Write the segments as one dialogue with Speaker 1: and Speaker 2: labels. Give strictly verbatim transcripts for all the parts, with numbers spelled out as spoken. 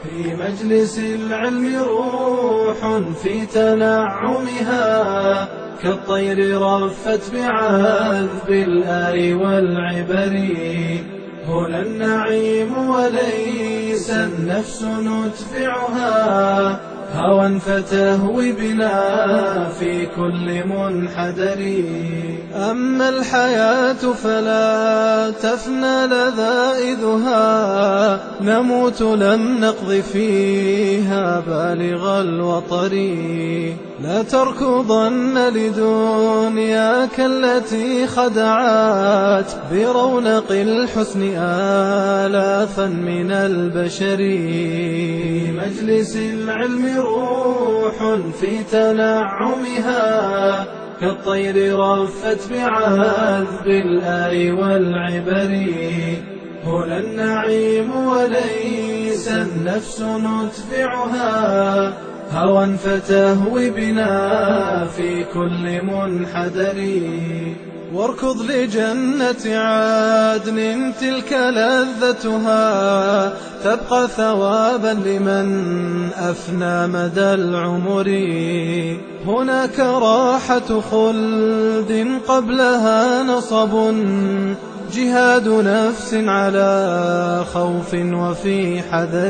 Speaker 1: في مجلس العلم روح في تنعمها، كالطير رفت بعذب الآي والعبر. هنا النعيم وليس النفس ندفعها، هوى فتهوي بنا في كل منحدر. أما الحياة فلا تفنى لذائذها، نموت لم نقض فيها بالغ الوطر. لا تركضن لدنياك التي خدعت برونق الحسن آلافا من البشر. في مجلس العلم روح في تنعمها، كالطير رفت بعذب الآي والعبر. هنا النعيم وليس النفس ندفعها، هوى فتهوي بنا في كل منحدر. واركض لجنة عدن تلك لذتها، تبقى ثوابا لمن أفنى مدى العمر. هناك راحة خلد قبلها نصب، جهاد نفس على خوف وفي حذر.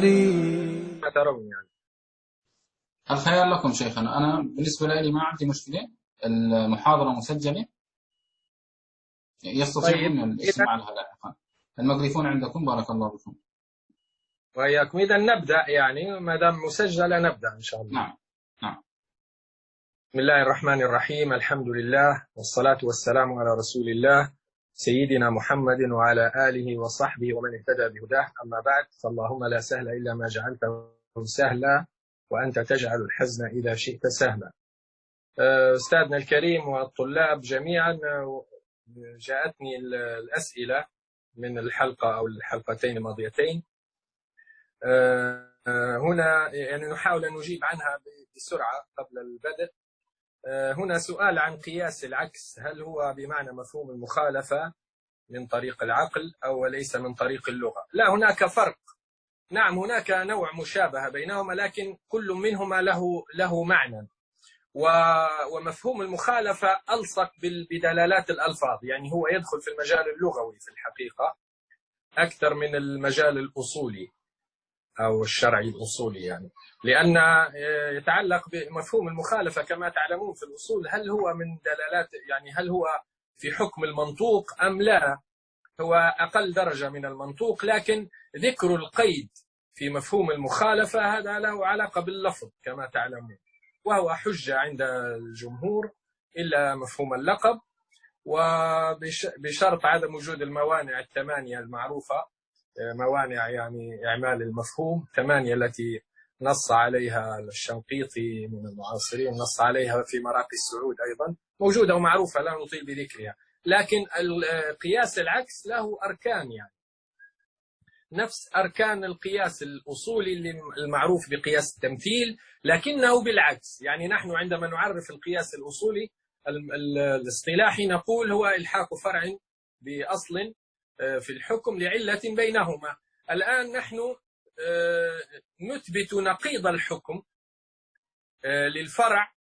Speaker 2: الخير لكم شيخنا. أنا بالنسبة لي ما عندي مشكلة، المحاضرة مسجلة، يستطيعون طيب. الاستماع لها لاحقا. الميكروفون عندكم، بارك الله بكم.
Speaker 3: وإياكم. إذا نبدأ، يعني ما دام مسجلة نبدأ إن شاء الله.
Speaker 2: نعم نعم.
Speaker 3: بسم الله الرحمن الرحيم، الحمد لله والصلاة والسلام على رسول الله سيدنا محمد وعلى آله وصحبه ومن اهتدى بهداه. أما بعد، فاللهم لا سهل إلا ما جعلته سهلا وأنت تجعل الحزن إذا شئت سهلا. أستاذنا الكريم والطلاب جميعا، جاءتني الأسئلة من الحلقة أو الحلقتين الماضيتين. هنا يعني نحاول أن نجيب عنها بسرعة قبل البدء. هنا سؤال عن قياس العكس، هل هو بمعنى مفهوم المخالفة من طريق العقل أو ليس من طريق اللغة؟ لا، هناك فرق. نعم، هناك نوع مشابهة بينهما، لكن كل منهما له له معنى. ومفهوم المخالفة ألصق بدلالات الألفاظ، يعني هو يدخل في المجال اللغوي في الحقيقة أكثر من المجال الأصولي أو الشرعي الأصولي، يعني لأن يتعلق بمفهوم المخالفة كما تعلمون في الأصول، هل هو من دلالات، يعني هل هو في حكم المنطوق أم لا؟ هو أقل درجة من المنطوق، لكن ذكر القيد في مفهوم المخالفة هذا له علاقة باللفظ كما تعلمون، وهو حجة عند الجمهور إلا مفهوم اللقب، وبشرط عدم وجود الموانع الثمانية المعروفة، موانع يعني إعمال المفهوم ثمانية التي نص عليها الشنقيطي من المعاصرين، نص عليها في مراقي السعود أيضا، موجودة ومعروفة لا نطيل بذكرها. لكن القياس العكس له أركان، يعني نفس أركان القياس الأصولي المعروف بقياس التمثيل، لكنه بالعكس. يعني نحن عندما نعرف القياس الأصولي الاصطلاحي نقول هو إلحاق فرع بأصل في الحكم لعلة بينهما. الآن نحن نثبت نقيض الحكم للفرع،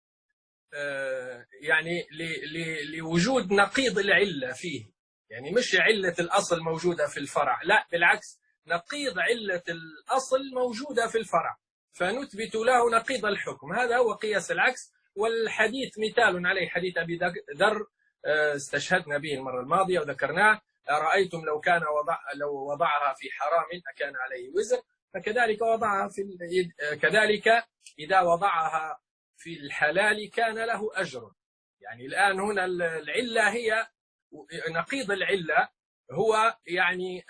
Speaker 3: يعني لوجود نقيض العلة فيه، يعني مش علة الأصل موجودة في الفرع، لا بالعكس، نقيض علة الأصل موجودة في الفرع، فنثبت له نقيض الحكم. هذا هو قياس العكس. والحديث مثال عليه حديث أبي ذر استشهدنا به المرة الماضية وذكرناه: أرأيتم لو كان وضع لو وضعها في حرام أكان عليه وزر، فكذلك وضعها في كذلك إذا وضعها في الحلال كان له أجر. يعني الآن هنا العلة هي نقيض العلة هو يعني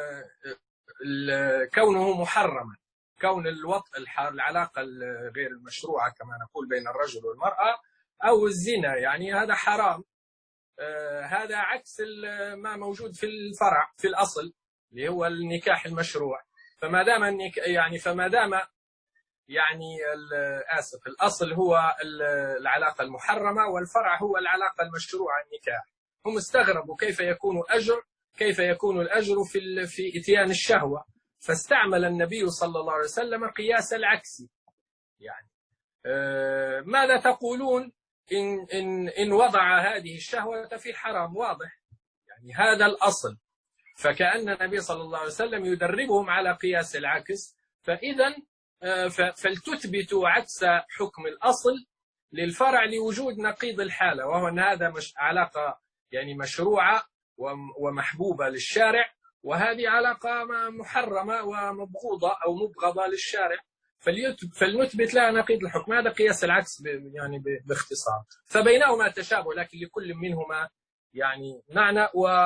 Speaker 3: كونه محرما، كون الوطء العلاقة غير المشروعة كما نقول بين الرجل والمرأة، أو الزنا، يعني هذا حرام. هذا عكس ما موجود في الفرع في الأصل اللي هو النكاح المشروع. فما دام النك... يعني فما دام يعني آسف الأصل هو العلاقة المحرمة والفرع هو العلاقة المشروعة النكاح، هم استغربوا كيف يكون أجر كيف يكون الأجر في في إتيان الشهوة، فاستعمل النبي صلى الله عليه وسلم قياس العكس. يعني آه ماذا تقولون إن, إن, إن وضع هذه الشهوة في حرام؟ واضح، يعني هذا الأصل. فكأن النبي صلى الله عليه وسلم يدربهم على قياس العكس. فإذا آه فلتثبتوا عكس حكم الأصل للفرع لوجود نقيض الحالة، وهو أن هذا مش علاقة يعني مشروعة ومحبوبة للشارع، وهذه علاقة محرمة ومبغوضة أو مبغضة للشارع، فلنثبت لها نقيض الحكم. هذا قياس العكس يعني باختصار. فبينهما تشابه، لكن لكل منهما يعني معنى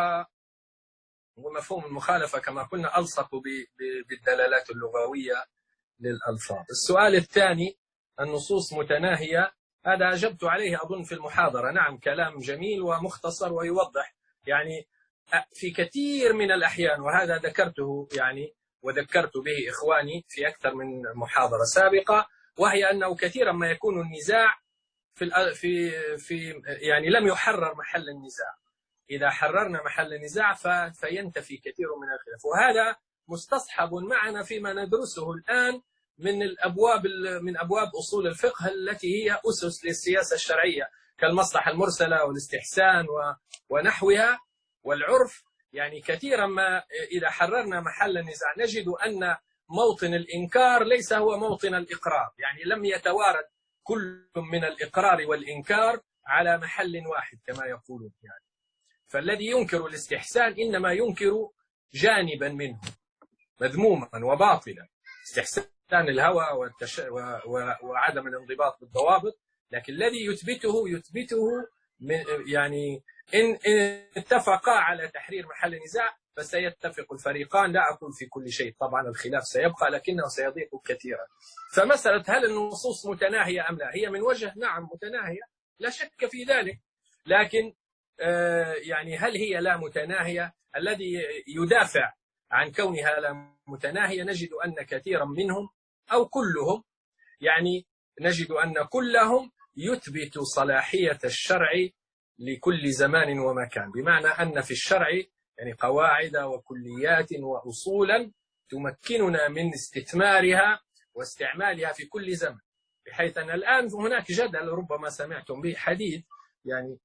Speaker 3: ومفهوم المخالفة كما قلنا ألصق بالدلالات اللغوية للألفاظ. السؤال الثاني، النصوص متناهية، هذا أجبت عليه أظن في المحاضرة. نعم، كلام جميل ومختصر ويوضح يعني في كثير من الأحيان، وهذا ذكرته يعني وذكرت به إخواني في أكثر من محاضرة سابقة، وهي أنه كثيرا ما يكون النزاع في في في يعني لم يحرر محل النزاع. إذا حررنا محل النزاع فينتفي كثير من الخلاف، وهذا مستصحب معنا فيما ندرسه الآن من الأبواب من أبواب أصول الفقه التي هي أسس للسياسة الشرعية، كالمصلحة المرسلة والاستحسان ونحوها والعرف. يعني كثيرا ما إذا حررنا محل النزاع نجد أن موطن الإنكار ليس هو موطن الإقرار، يعني لم يتوارد كل من الإقرار والإنكار على محل واحد كما يقولون. يعني فالذي ينكر الاستحسان إنما ينكر جانبا منه مذموما وباطلا، استحسان الهوى والتش... و... و... وعدم الانضباط بالضوابط، لكن الذي يثبته يثبته من يعني إن اتفقا على تحرير محل النزاع فسيتفق الفريقان. لا أقول في كل شيء، طبعا الخلاف سيبقى لكنه سيضيق كثيرا. فمسألة هل النصوص متناهية أم لا، هي من وجه نعم متناهية لا شك في ذلك، لكن آه يعني هل هي لا متناهية؟ الذي يدافع عن كونها لا متناهية نجد أن كثيرا منهم أو كلهم، يعني نجد أن كلهم يثبت صلاحية الشرع لكل زمان ومكان، بمعنى أن في الشرع يعني قواعد وكليات وأصولا تمكننا من استثمارها واستعمالها في كل زمن، بحيث أن الآن هناك جدل ربما سمعتم به حديث يعني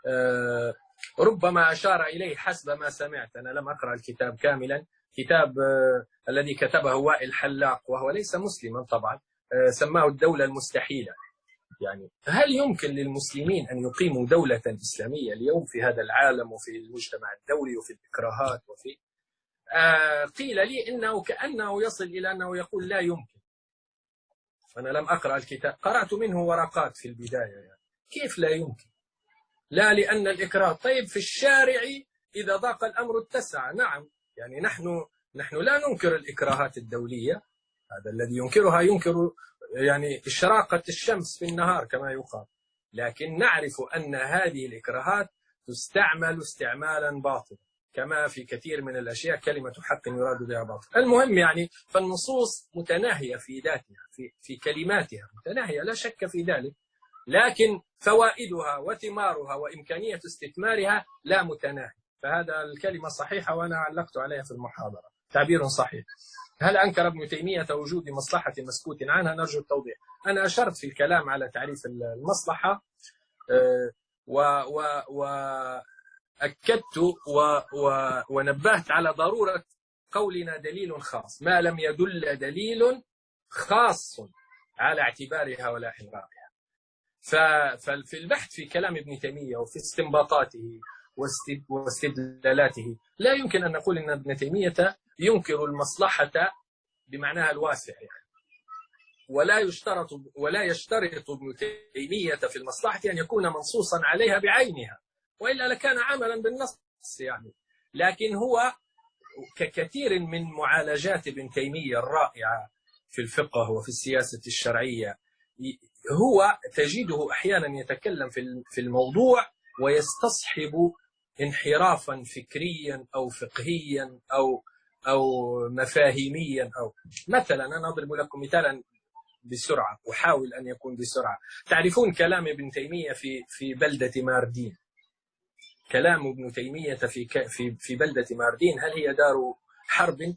Speaker 3: آه ربما أشار إليه حسب ما سمعت، أنا لم أقرأ الكتاب كاملا، كتاب آه الذي كتبه وائل حلاق وهو ليس مسلما طبعا، آه سماه الدولة المستحيلة. يعني هل يمكن للمسلمين أن يقيموا دولة إسلامية اليوم في هذا العالم وفي المجتمع الدولي وفي الإكراهات وفي آه قيل لي إنه كأنه يصل إلى أنه يقول لا يمكن. أنا لم أقرأ الكتاب، قرأت منه ورقات في البداية. يعني كيف لا يمكن؟ لا لأن الإكراه طيب في الشارع إذا ضاق الأمر اتسع. نعم، يعني نحن نحن لا ننكر الإكراهات الدولية، هذا الذي ينكرها ينكر يعني إشراقة الشمس في النهار كما يقال، لكن نعرف أن هذه الإكراهات تستعمل استعمالا باطلا كما في كثير من الأشياء كلمة حق يراد بها باطل. المهم يعني فالنصوص متناهية في ذاتها، في, في كلماتها متناهية لا شك في ذلك، لكن فوائدها وثمارها وإمكانية استثمارها لا متناهي. فهذا الكلمة صحيحة وأنا علقت عليها في المحاضرة، تعبير صحيح. هل أنكر ابن تيمية وجود مصلحة مسكوت عنها؟ نرجو التوضيح. أنا أشرت في الكلام على تعريف المصلحة وأكدت ونبهت على ضرورة قولنا دليل خاص، ما لم يدل دليل خاص على اعتبارها ولا إلغائها. ففي البحث في كلام ابن تيمية وفي استنباطاته واستدلالاته لا يمكن أن نقول أن ابن تيمية ينكر المصلحة بمعناها الواسع يعني. ولا يشترط ولا يشترط ابن تيمية في المصلحة أن يكون منصوصا عليها بعينها، وإلا لكان عملا بالنص يعني. لكن هو ككثير من معالجات ابن تيمية الرائعة في الفقه وفي السياسة الشرعية، هو تجده أحيانا يتكلم في الموضوع ويستصحب انحرافا فكريا أو فقهيا أو أو مفاهيميا. أو مثلا أنا أضرب لكم مثالا بسرعة، أحاول أن يكون بسرعة. تعرفون كلام ابن تيمية في في بلدة ماردين؟ كلام ابن تيمية في في في بلدة ماردين، هل هي دار حرب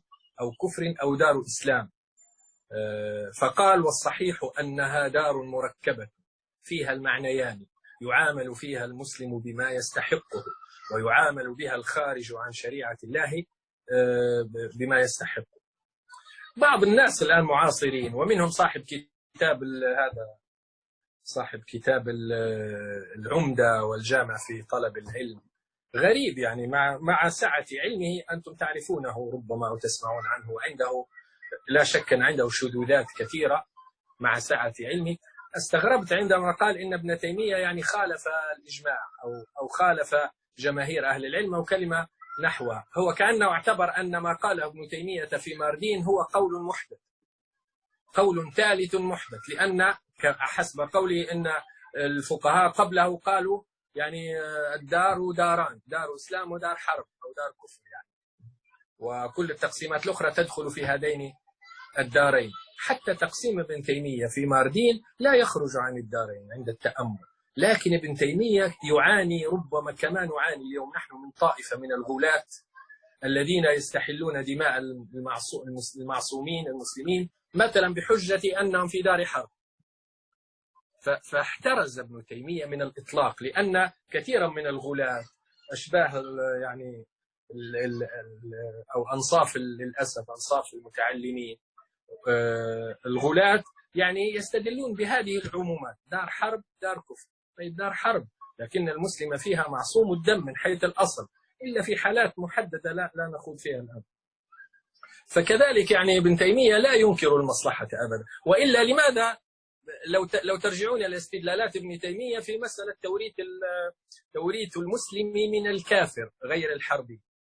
Speaker 3: أو كفر أو دار إسلام. فقال والصحيح أنها دار مركبة فيها المعنيان، يعامل فيها المسلم بما يستحقه، ويعامل بها الخارج عن شريعة الله بما يستحقه. بعض الناس الآن معاصرين، ومنهم صاحب كتاب هذا صاحب كتاب العمدة والجامع في طلب العلم، غريب يعني مع مع سعة علمه، أنتم تعرفونه ربما أو تسمعون عنه، عنده لا شك أن عنده شذوذات كثيرة مع سعة علمه. استغربت عندما قال إن ابن تيمية يعني خالف الإجماع أو أو خالف جماهير أهل العلم أو كلمة نحوها. هو كأنه اعتبر أن ما قاله ابن تيمية في ماردين هو قول محدث، قول ثالث محدث، لأن حسب قوله إن الفقهاء قبله قالوا يعني الدار داران، دار إسلام ودار حرب أو دار كفر يعني، وكل التقسيمات الأخرى تدخل في هذين الدارين. حتى تقسيم ابن تيمية في ماردين لا يخرج عن الدارين عند التأمل، لكن ابن تيمية يعاني ربما كما نعاني اليوم نحن من طائفة من الغلاة الذين يستحلون دماء المعصومين المسلمين مثلا بحجة أنهم في دار حرب. فاحترز ابن تيمية من الإطلاق، لأن كثيرا من الغلاة أشباه يعني ال ال أو أنصاف للأسف أنصاف المتعلمين الغلاة يعني يستدلون بهذه العمومات، دار حرب دار كفر. طيب دار حرب، لكن المسلم فيها معصوم الدم من حيث الأصل، إلا في حالات محددة لا لا نخوض فيها الآن. فكذلك يعني ابن تيمية لا ينكر المصلحة أبدا، وإلا لماذا لو لو ترجعون إلى استدلالات ابن تيمية في مسألة توريث توريث المسلم من الكافر غير الحربي،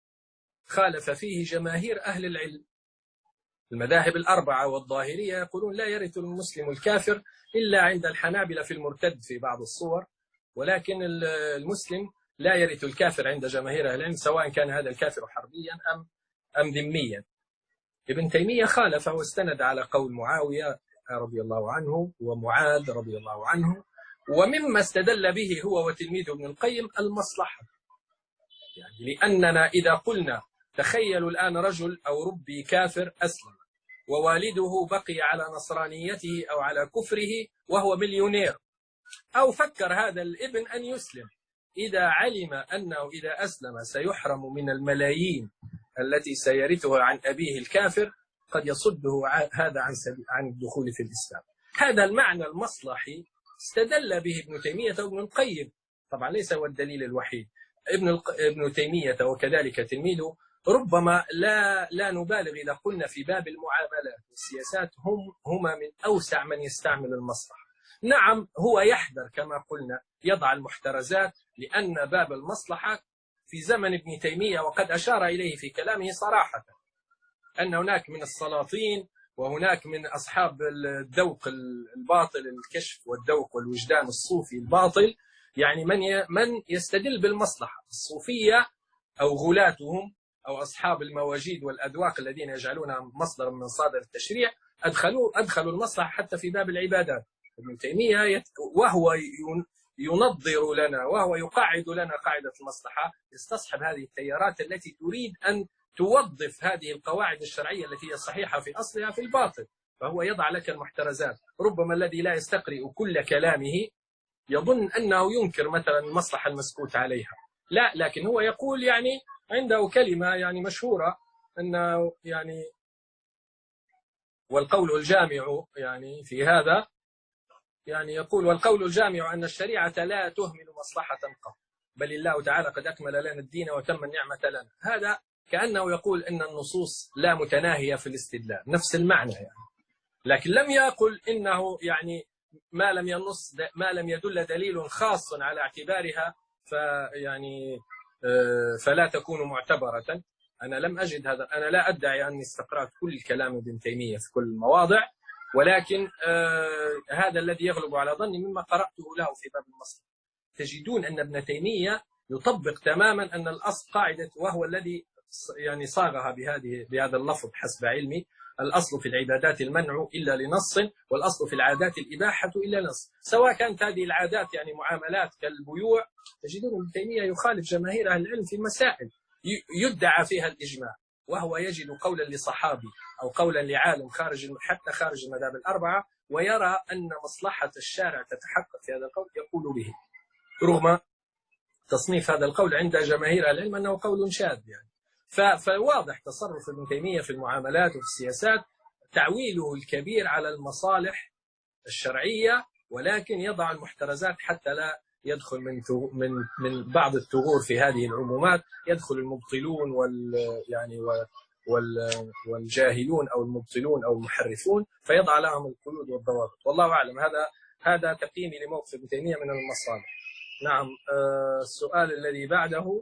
Speaker 3: خالف فيه جماهير أهل العلم. المذاهب الأربعة والظاهرية يقولون لا يرث المسلم الكافر إلا عند الحنابلة في المرتد في بعض الصور، ولكن المسلم لا يرث الكافر عند جماهير أهل العلم سواء كان هذا الكافر حربيا أم أم ذميا. ابن تيمية خالف واستند على قول معاوية رضي الله عنه ومعاذ رضي الله عنه، ومما استدل به هو وتلميذه ابن القيم المصلحة. يعني لأننا إذا قلنا تخيلوا الآن رجل أو ربي كافر أسلم ووالده بقي على نصرانيته أو على كفره وهو مليونير، أو فكر هذا الابن أن يسلم، إذا علم أنه إذا أسلم سيحرم من الملايين التي سيرثها عن أبيه الكافر، قد يصده هذا عن عن الدخول في الإسلام. هذا المعنى المصلحي استدل به ابن تيمية وابن القيم، طبعا ليس هو الدليل الوحيد. ابن ابن تيمية وكذلك تلميذه ربما لا لا نبالغ إذا قلنا في باب المعاملات والسياسات هم هما من أوسع من يستعمل المصلحة. نعم هو يحذر كما قلنا يضع المحترزات، لأن باب المصلحة في زمن ابن تيمية وقد أشار إليه في كلامه صراحة أن هناك من السلاطين وهناك من أصحاب الذوق الباطل الكشف والذوق والوجدان الصوفي الباطل، يعني من من يستدل بالمصلحة. الصوفية أو غلاتهم أو أصحاب المواجيد والأذواق الذين يجعلونها مصدر من مصادر التشريع أدخلوا أدخلوا المصلحة حتى في باب العبادات. ابن تيمية يت... وهو ينظر لنا وهو يقاعد لنا قاعدة المصلحة، يستصحب هذه التيارات التي تريد أن توظف هذه القواعد الشرعية التي هي صحيحة في أصلها في الباطل، فهو يضع لك المحترزات. ربما الذي لا يستقرئ كل كلامه يظن أنه ينكر مثلا المصلحة المسكوت عليها، لا، لكن هو يقول يعني عنده كلمة يعني مشهورة أنه يعني والقول الجامع يعني في هذا، يعني يقول والقول الجامع أن الشريعة لا تهمل مصلحة قط، بل الله تعالى قد أكمل لنا الدين وتم النعمة لنا. هذا كأنه يقول أن النصوص لا متناهية في الاستدلال، نفس المعنى يعني، لكن لم يقل إنه يعني ما لم ينص ما لم يدل دليل خاص على اعتبارها فيعني فلا تكون معتبرة. أنا لم أجد هذا، أنا لا أدعي أني استقرأت كل كلام ابن تيمية في كل المواضع، ولكن آه هذا الذي يغلب على ظني مما قرأته له في باب المصلحة. تجدون أن ابن تيمية يطبق تماما أن الأصل قاعدة، وهو الذي يعني صاغها بهذه بهذا اللفظ حسب علمي: الأصل في العبادات المنع إلا لنص، والأصل في العادات الإباحة إلا نص. سواء كانت هذه العادات يعني معاملات كالبيوع، تجدون ابن تيمية يخالف جماهير أهل العلم في مسائل يدعى فيها الإجماع، وهو يجد قولا لصحابي أو قولا لعالم خارج حتى خارج المذاهب الأربعة ويرى أن مصلحة الشارع تتحقق في هذا القول يقول به، رغم تصنيف هذا القول عند جماهير العلم أنه قول شاذ. يعني فواضح تصرف ابن تيمية في المعاملات وفي السياسات تعويله الكبير على المصالح الشرعية، ولكن يضع المحترزات حتى لا يدخل من من من بعض الثغور في هذه العمومات، يدخل المبطلون وال يعني وال والجاهلون او المبطلون او المحرفون، فيضع لهم القيود والضوابط. والله اعلم. هذا هذا تقييمي لموقف ابن تيمية من المصالح. نعم. السؤال الذي بعده: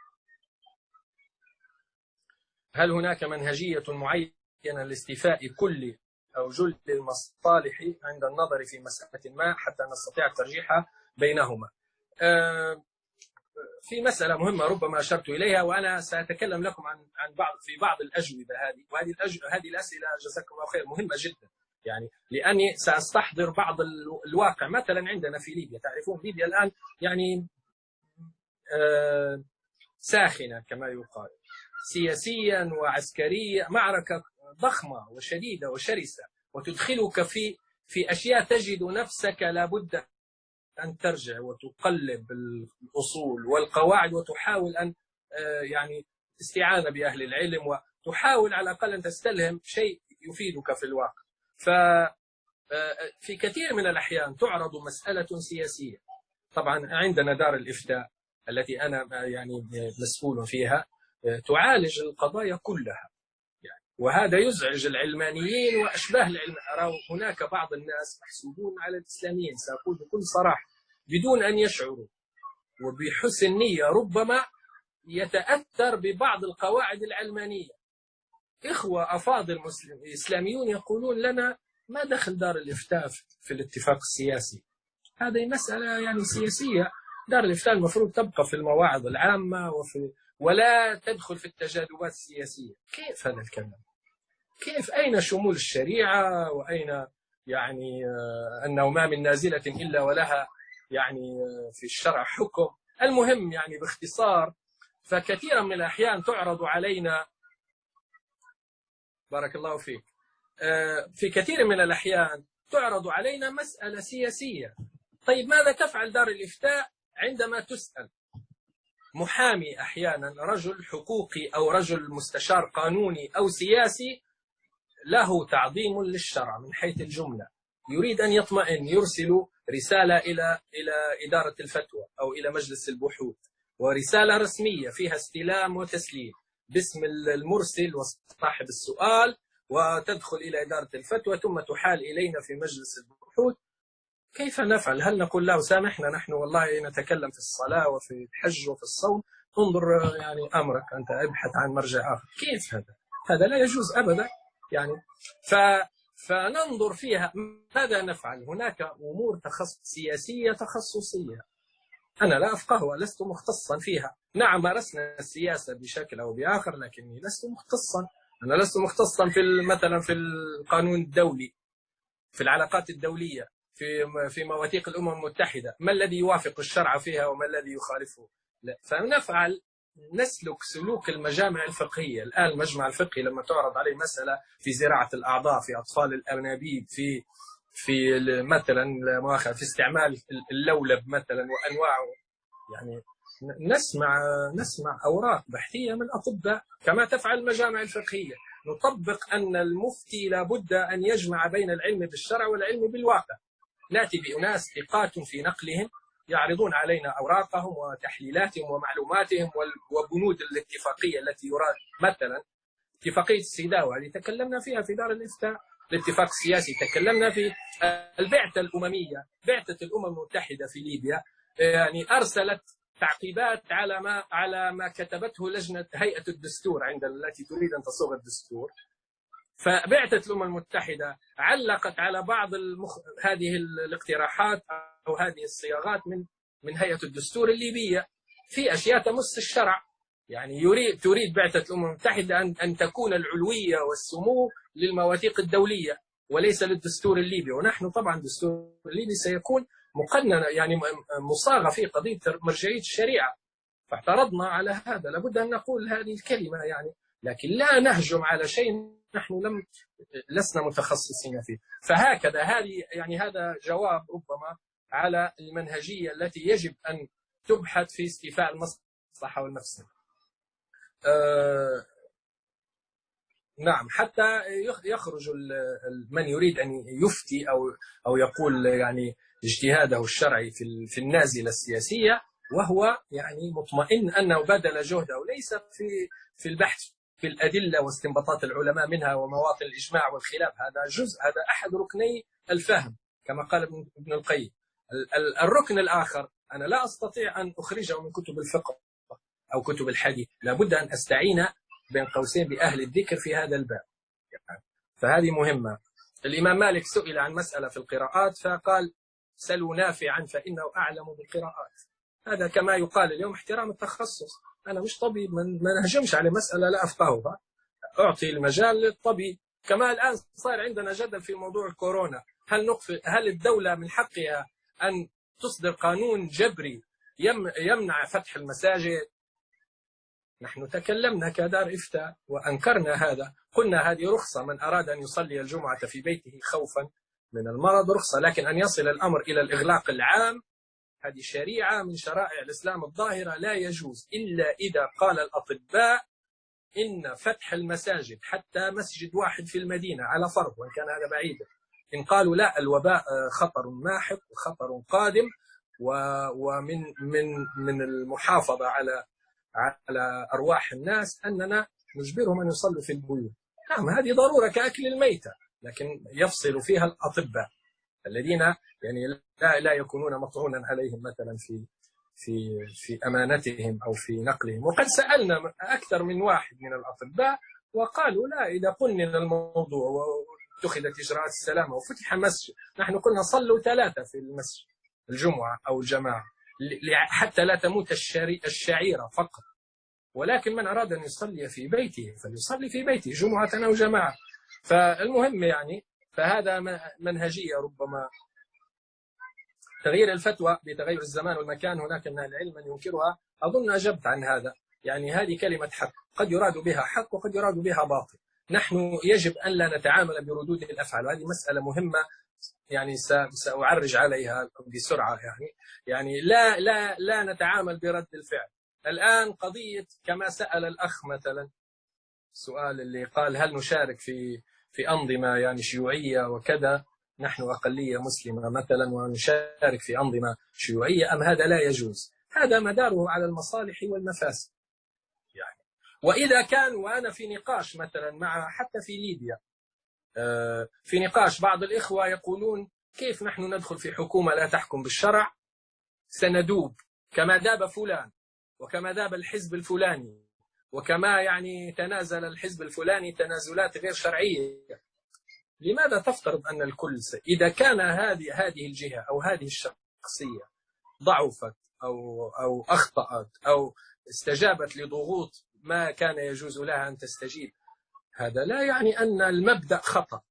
Speaker 3: هل هناك منهجية معينة لاستيفاء كل أو جل المصالح عند النظر في مسألة ما حتى نستطيع الترجيح بينهما؟ في مسألة مهمة ربما أشرت إليها، وأنا سأتكلم لكم عن عن بعض في بعض الأجوبة هذه، وهذه هذه الأسئلة جزاكم الله خير مهمة جدا، يعني لأني سأستحضر بعض الواقع. مثلا عندنا في ليبيا، تعرفون ليبيا الآن يعني ساخنة كما يقال، سياسيا وعسكريا، معركة ضخمة وشديدة وشرسة، وتدخلك في في أشياء تجد نفسك لابد أن ترجع وتقلب الأصول والقواعد وتحاول أن يعني استعانة بأهل العلم، وتحاول على الأقل أن تستلهم شيء يفيدك في الواقع. ففي كثير من الأحيان تعرض مسألة سياسية. طبعا عندنا دار الإفتاء التي أنا يعني مسؤول فيها تعالج القضايا كلها، يعني وهذا يزعج العلمانيين وأشباه العلم. أرى هناك بعض الناس محسوبون على الإسلاميين، سأقول بكل صراحة بدون أن يشعروا وبحسن نية، ربما يتأثر ببعض القواعد العلمانية. إخوة أفاضل مسلم إسلاميون يقولون لنا: ما دخل دار الإفتاء في الاتفاق السياسي؟ هذه مسألة يعني سياسية. دار الإفتاء المفروض تبقى في المواعظ العامة وفي ولا تدخل في التجاذبات السياسية. كيف هذا الكلام؟ كيف؟ أين شمول الشريعة؟ وأين يعني أنه ما من نازلة إلا ولها يعني في الشرع حكم؟ المهم يعني باختصار، فكثيرا من الأحيان تعرض علينا، بارك الله فيك، في كثير من الأحيان تعرض علينا مسألة سياسية. طيب ماذا تفعل دار الإفتاء عندما تسأل محامي أحيانا، رجل حقوقي أو رجل مستشار قانوني أو سياسي له تعظيم للشرع من حيث الجملة، يريد أن يطمئن، يرسل رسالة إلى إلى إدارة الفتوى أو إلى مجلس البحوث، ورسالة رسمية فيها استلام وتسليم باسم المرسل وصاحب السؤال، وتدخل إلى إدارة الفتوى ثم تحال إلينا في مجلس البحوث. كيف نفعل؟ هل نقول له سامحنا نحن والله نتكلم في الصلاة وفي الحج وفي الصوم، انظر يعني أمرك أنت ابحث عن مرجع آخر؟ كيف هذا؟ هذا لا يجوز أبدا. يعني ف فننظر فيها ماذا نفعل. هناك أمور تخص سياسية تخصصية أنا لا أفقهها، لست مختصا فيها. نعم مارسنا السياسة بشكل أو بآخر، لكني لست مختصا. أنا لست مختصا في مثلا في القانون الدولي، في العلاقات الدولية، في في مواثيق الأمم المتحدة، ما الذي يوافق الشرع فيها وما الذي يخالفه. لا، فنفعل نسلك سلوك المجامع الفقهية. الآن المجمع الفقهي لما تعرض عليه مسألة في زراعة الأعضاء، في أطفال الأنابيب، في في مثلا في استعمال اللولب مثلا وأنواعه، يعني نسمع نسمع أوراق بحثية من أطباء كما تفعل المجامع الفقهية. نطبق أن المفتي لابد أن يجمع بين العلم بالشرع والعلم بالواقع. نأتي بأناس ثقات في نقلهم يعرضون علينا أوراقهم وتحليلاتهم ومعلوماتهم وبنود الاتفاقية التي يراد، مثلا اتفاقية السيداو هذه تكلمنا فيها في دار الإفتاء، الاتفاق السياسي تكلمنا في البعثة الأممية، بعثة الأمم المتحدة في ليبيا يعني أرسلت تعقيبات على ما على ما كتبته لجنة هيئة الدستور عند التي تريد أن تصوغ الدستور. فبعثة الأمم المتحدة علقت على بعض المخ... هذه الاقتراحات أو هذه الصياغات من من هيئة الدستور الليبية في أشياء تمس الشرع. يعني يريد تريد بعثة الأمم المتحدة أن أن تكون العلوية والسمو للمواثيق الدولية وليس للدستور الليبي، ونحن طبعا الدستور الليبي سيكون مقنن يعني مصاغة في قضية مرجعية الشريعة. فاعترضنا على هذا. لابد أن نقول هذه الكلمة، يعني لكن لا نهجم على شيء نحن لم لسنا متخصصين فيه. فهكذا هذه يعني هذا جواب ربما على المنهجية التي يجب أن تبحث في استيفاء المصلحة والمفسدة. أه نعم، حتى يخرج من يريد أن يفتي أو أو يقول يعني اجتهاده الشرعي في في النازلة السياسية وهو يعني مطمئن أنه بذل جهده، وليس في في البحث في الأدلة واستنباطات العلماء منها ومواطن الإجماع والخلاف. هذا جزء، هذا أحد ركني الفهم كما قال ابن القيم. الركن الآخر أنا لا أستطيع أن أخرجه من كتب الفقه أو كتب الحديث، لابد أن أستعين بين قوسين بأهل الذكر في هذا الباب. فهذه مهمة. الإمام مالك سئل عن مسألة في القراءات فقال سلوا نافعا فإنه أعلم بالقراءات. هذا كما يقال اليوم احترام التخصص. أنا مش طبيب، ما نهجمش على مسألة لا أفقهها، أعطي المجال للطبيب. كما الآن صار عندنا جدل في موضوع الكورونا، هل نقفل، هل الدولة من حقها أن تصدر قانون جبري يمنع فتح المساجد؟ نحن تكلمنا كدار إفتاء وأنكرنا هذا، قلنا هذه رخصة، من أراد أن يصلي الجمعة في بيته خوفا من المرض رخصة، لكن أن يصل الأمر إلى الإغلاق العام هذه شريعة من شرائع الإسلام الظاهرة لا يجوز إلا إذا قال الأطباء إن فتح المساجد حتى مسجد واحد في المدينة على فرض وإن كان هذا بعيدا، إن قالوا لا الوباء خطر ماحق وخطر قادم ومن من من المحافظة على على أرواح الناس أننا نجبرهم أن يصلوا في البيوت. نعم هذه ضرورة كأكل الميتة، لكن يفصل فيها الأطباء الذين يعني لا لا يكونون مطعونا عليهم مثلا في في في أمانتهم أو في نقلهم. وقد سألنا أكثر من واحد من الأطباء وقالوا لا، إذا قنن الموضوع واتخذت إجراءات السلامة وفتح مسجد، نحن قلنا صلوا ثلاثة في المسجد الجمعة أو الجماعة حتى لا تموت الشعيرة فقط، ولكن من أراد أن يصلي في بيته فليصلي في بيته جمعة أو جماعة. فالمهم يعني فهذا منهجية ربما تغيير الفتوى بتغير الزمان والمكان، هناك من العلم من ينكرها. أظن أجبت عن هذا، يعني هذه كلمة حق قد يراد بها حق وقد يراد بها باطل. نحن يجب أن لا نتعامل بردود الأفعال، وهذه مسألة مهمة يعني سأعرج عليها بسرعة. يعني يعني لا لا لا نتعامل برد الفعل. الآن قضية كما سأل الأخ مثلا السؤال اللي قال هل نشارك في في أنظمة يعني شيوعية وكذا، نحن أقلية مسلمة مثلا ونشارك في أنظمة شيوعية أم هذا لا يجوز؟ هذا مداره على المصالح والمفاسد يعني. وإذا كان وأنا في نقاش مثلا مع حتى في ليبيا في نقاش بعض الإخوة يقولون كيف نحن ندخل في حكومة لا تحكم بالشرع، سندوب كما داب فلان وكما داب الحزب الفلاني وكما يعني تنازل الحزب الفلاني تنازلات غير شرعية. لماذا تفترض أن الكل إذا كان هذه هذه الجهة أو هذه الشخصية ضعفت أو أو أخطأت أو استجابت لضغوط ما كان يجوز لها أن تستجيب، هذا لا يعني أن المبدأ خطأ.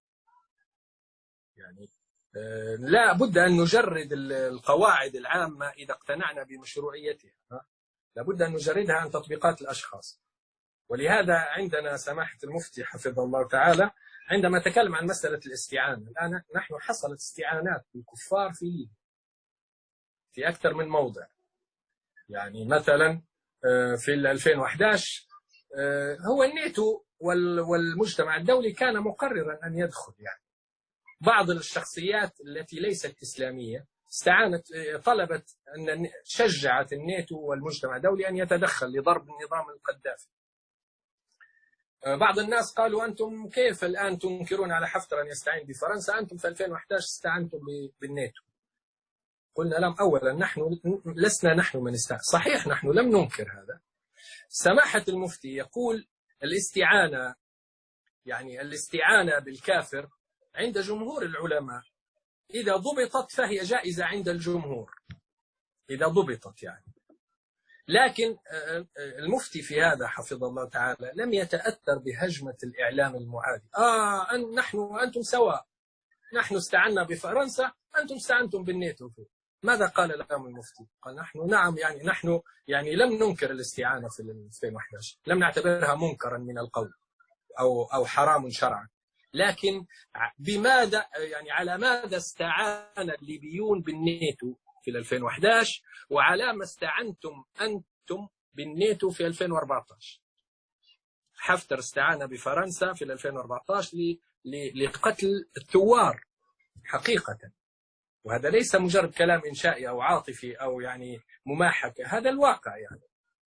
Speaker 3: يعني لا بد أن نجرد القواعد العامة إذا اقتنعنا بمشروعيتها، لا بد أن نجردها عن تطبيقات الأشخاص. ولهذا عندنا سماحة المفتي حفظه الله تعالى عندما تكلم عن مسألة الاستعانة، الآن نحن حصلت استعانات بالكفار في ليبيا في أكثر من موضع. يعني مثلا في ألفين وأحد عشر هو الناتو والمجتمع الدولي كان مقررا أن يدخل، يعني بعض الشخصيات التي ليست إسلامية استعانت طلبت أن شجعت الناتو والمجتمع الدولي أن يتدخل لضرب النظام القذافي. بعض الناس قالوا أنتم كيف الآن تنكرون على حفتر أن يستعين بفرنسا، أنتم في ألفين وأحد عشر استعنتم بالناتو. قلنا لهم أولا نحن لسنا نحن من استعان، صحيح نحن لم ننكر هذا. سماحة المفتي يقول الاستعانة يعني الاستعانة بالكافر عند جمهور العلماء إذا ضبطت فهي جائزة عند الجمهور إذا ضبطت يعني. لكن المفتي في هذا حفظ الله تعالى لم يتأثر بهجمة الإعلام المعادي. آه أن نحن وأنتم سواء، نحن استعنا بفرنسا أنتم استعنتم بالناتو. ماذا قال الإمام المفتي؟ قال نحن نعم يعني نحن يعني لم ننكر الاستعانة في ألفين وأحد عشر، لم نعتبرها منكرا من القول أو أو حرام شرعا، لكن بماذا يعني على ماذا استعان الليبيون بالناتو في ألفين وأحد عشر، وعلى ما استعنتم أنتم بالناتو في ألفين وأربعة عشر؟ حفتر استعان بفرنسا في ألفين وأربعة عشر لقتل الثوار حقيقة، وهذا ليس مجرد كلام إنشائي أو عاطفي أو يعني مماحكة، هذا الواقع. يعني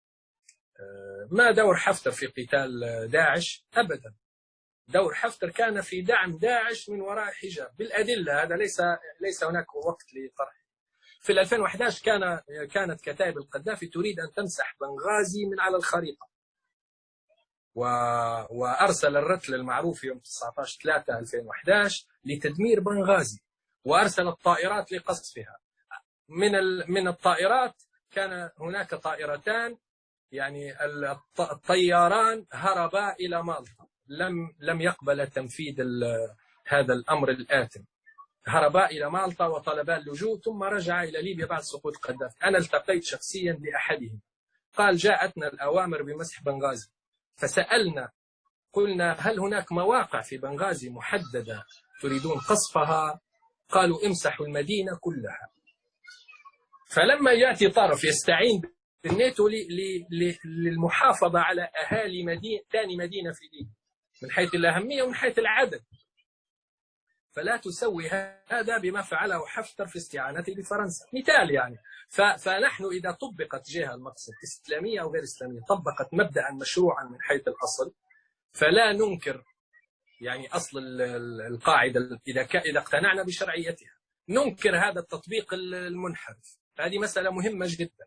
Speaker 3: ما دور حفتر في قتال داعش؟ أبدا، دور حفتر كان في دعم داعش من وراء حجاب بالأدلة، هذا ليس ليس هناك وقت لطرح. في ألفين وأحد عشر كان كانت كتائب القذافي تريد أن تمسح بنغازي من على الخريطة، و... وأرسل الرتل المعروف يوم تسعة عشر ثلاثة ألفين وأحد عشر لتدمير بنغازي، وأرسل الطائرات لقصفها. من ال... من الطائرات كان هناك طائرتان، يعني الطياران هربا إلى مالطا، لم لم يقبل تنفيذ هذا الأمر الآثم، هربا إلى مالطا وطلبا اللجوء ثم رجع إلى ليبيا بعد سقوط قذافي. أنا التقيت شخصيا بأحدهم، قال جاءتنا الأوامر بمسح بنغازي، فسألنا قلنا هل هناك مواقع في بنغازي محددة تريدون قصفها؟ قالوا امسحوا المدينة كلها. فلما يأتي طرف يستعين بالناتو للمحافظة على أهالي مدينة ثاني مدينة في ليبيا من حيث الأهمية ومن حيث العدد، فلا تسوي هذا بما فعله حفتر في استعانته بفرنسا مثال. يعني فنحن إذا طبقت جهة المقصد إسلامية أو غير إسلامية، طبقت مبدأ مشروعا من حيث الأصل، فلا ننكر يعني أصل القاعدة إذا إذا اقتنعنا بشرعيتها، ننكر هذا التطبيق المنحرف. هذه مسألة مهمة جدا.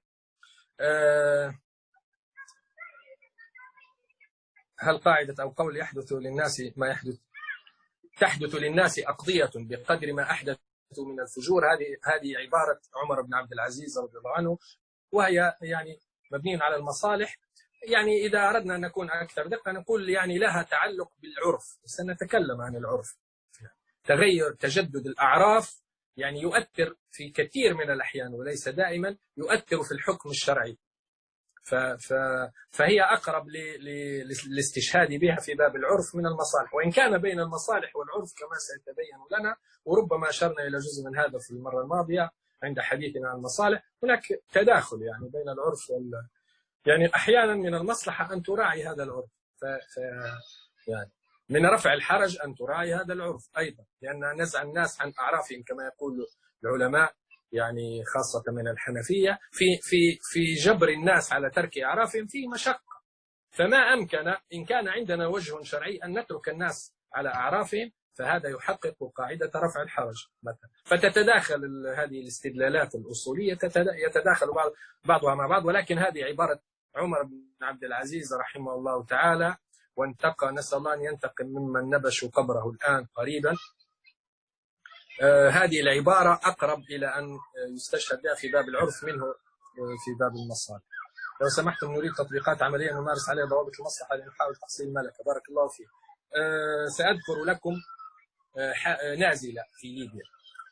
Speaker 3: هل قاعدة أو قول يحدث للناس ما يحدث تحدث للناس أقضية بقدر ما أحدثوا من الفجور، هذه هذه عبارة عمر بن عبد العزيز رضي الله عنه، وهي يعني مبنية على المصالح. يعني إذا أردنا أن نكون أكثر دقة نقول يعني لها تعلق بالعرف، سنتكلم عن العرف. تغير تجدد الأعراف يعني يؤثر في كثير من الأحيان وليس دائما يؤثر في الحكم الشرعي، ف فهي أقرب للاستشهاد بها في باب العرف من المصالح، وإن كان بين المصالح والعرف كما سيتبين لنا، وربما أشرنا إلى جزء من هذا في المرة الماضية عند حديثنا عن المصالح. هناك تداخل يعني بين العرف وال يعني أحيانا من المصلحة أن تراعي هذا العرف، ف... ف... يعني من رفع الحرج أن تراعي هذا العرف أيضا، لأن نزع الناس عن أعرافهم كما يقول العلماء يعني خاصة من الحنفية في في في جبر الناس على ترك أعرافهم فيه مشقة، فما أمكن إن كان عندنا وجه شرعي أن نترك الناس على أعرافهم، فهذا يحقق قاعدة رفع الحرج مثلا. فتتداخل هذه الاستدلالات الأصولية يتداخل بعض بعضها مع بعض، ولكن هذه عبارة عمر بن عبد العزيز رحمه الله تعالى، وانتقى نسأل الله أن ينتقم ممن نبشوا قبره الآن قريبا. آه هذه العبارة أقرب إلى أن يستشهد بها في باب العرف منه في باب المصالح. لو سمحتم نريد تطبيقات عملية نمارس عليها ضوابط المصلحة لنحاول تحصيل الملكة. بارك الله فيك. آه سأذكر لكم آه نازلة في ليبيا،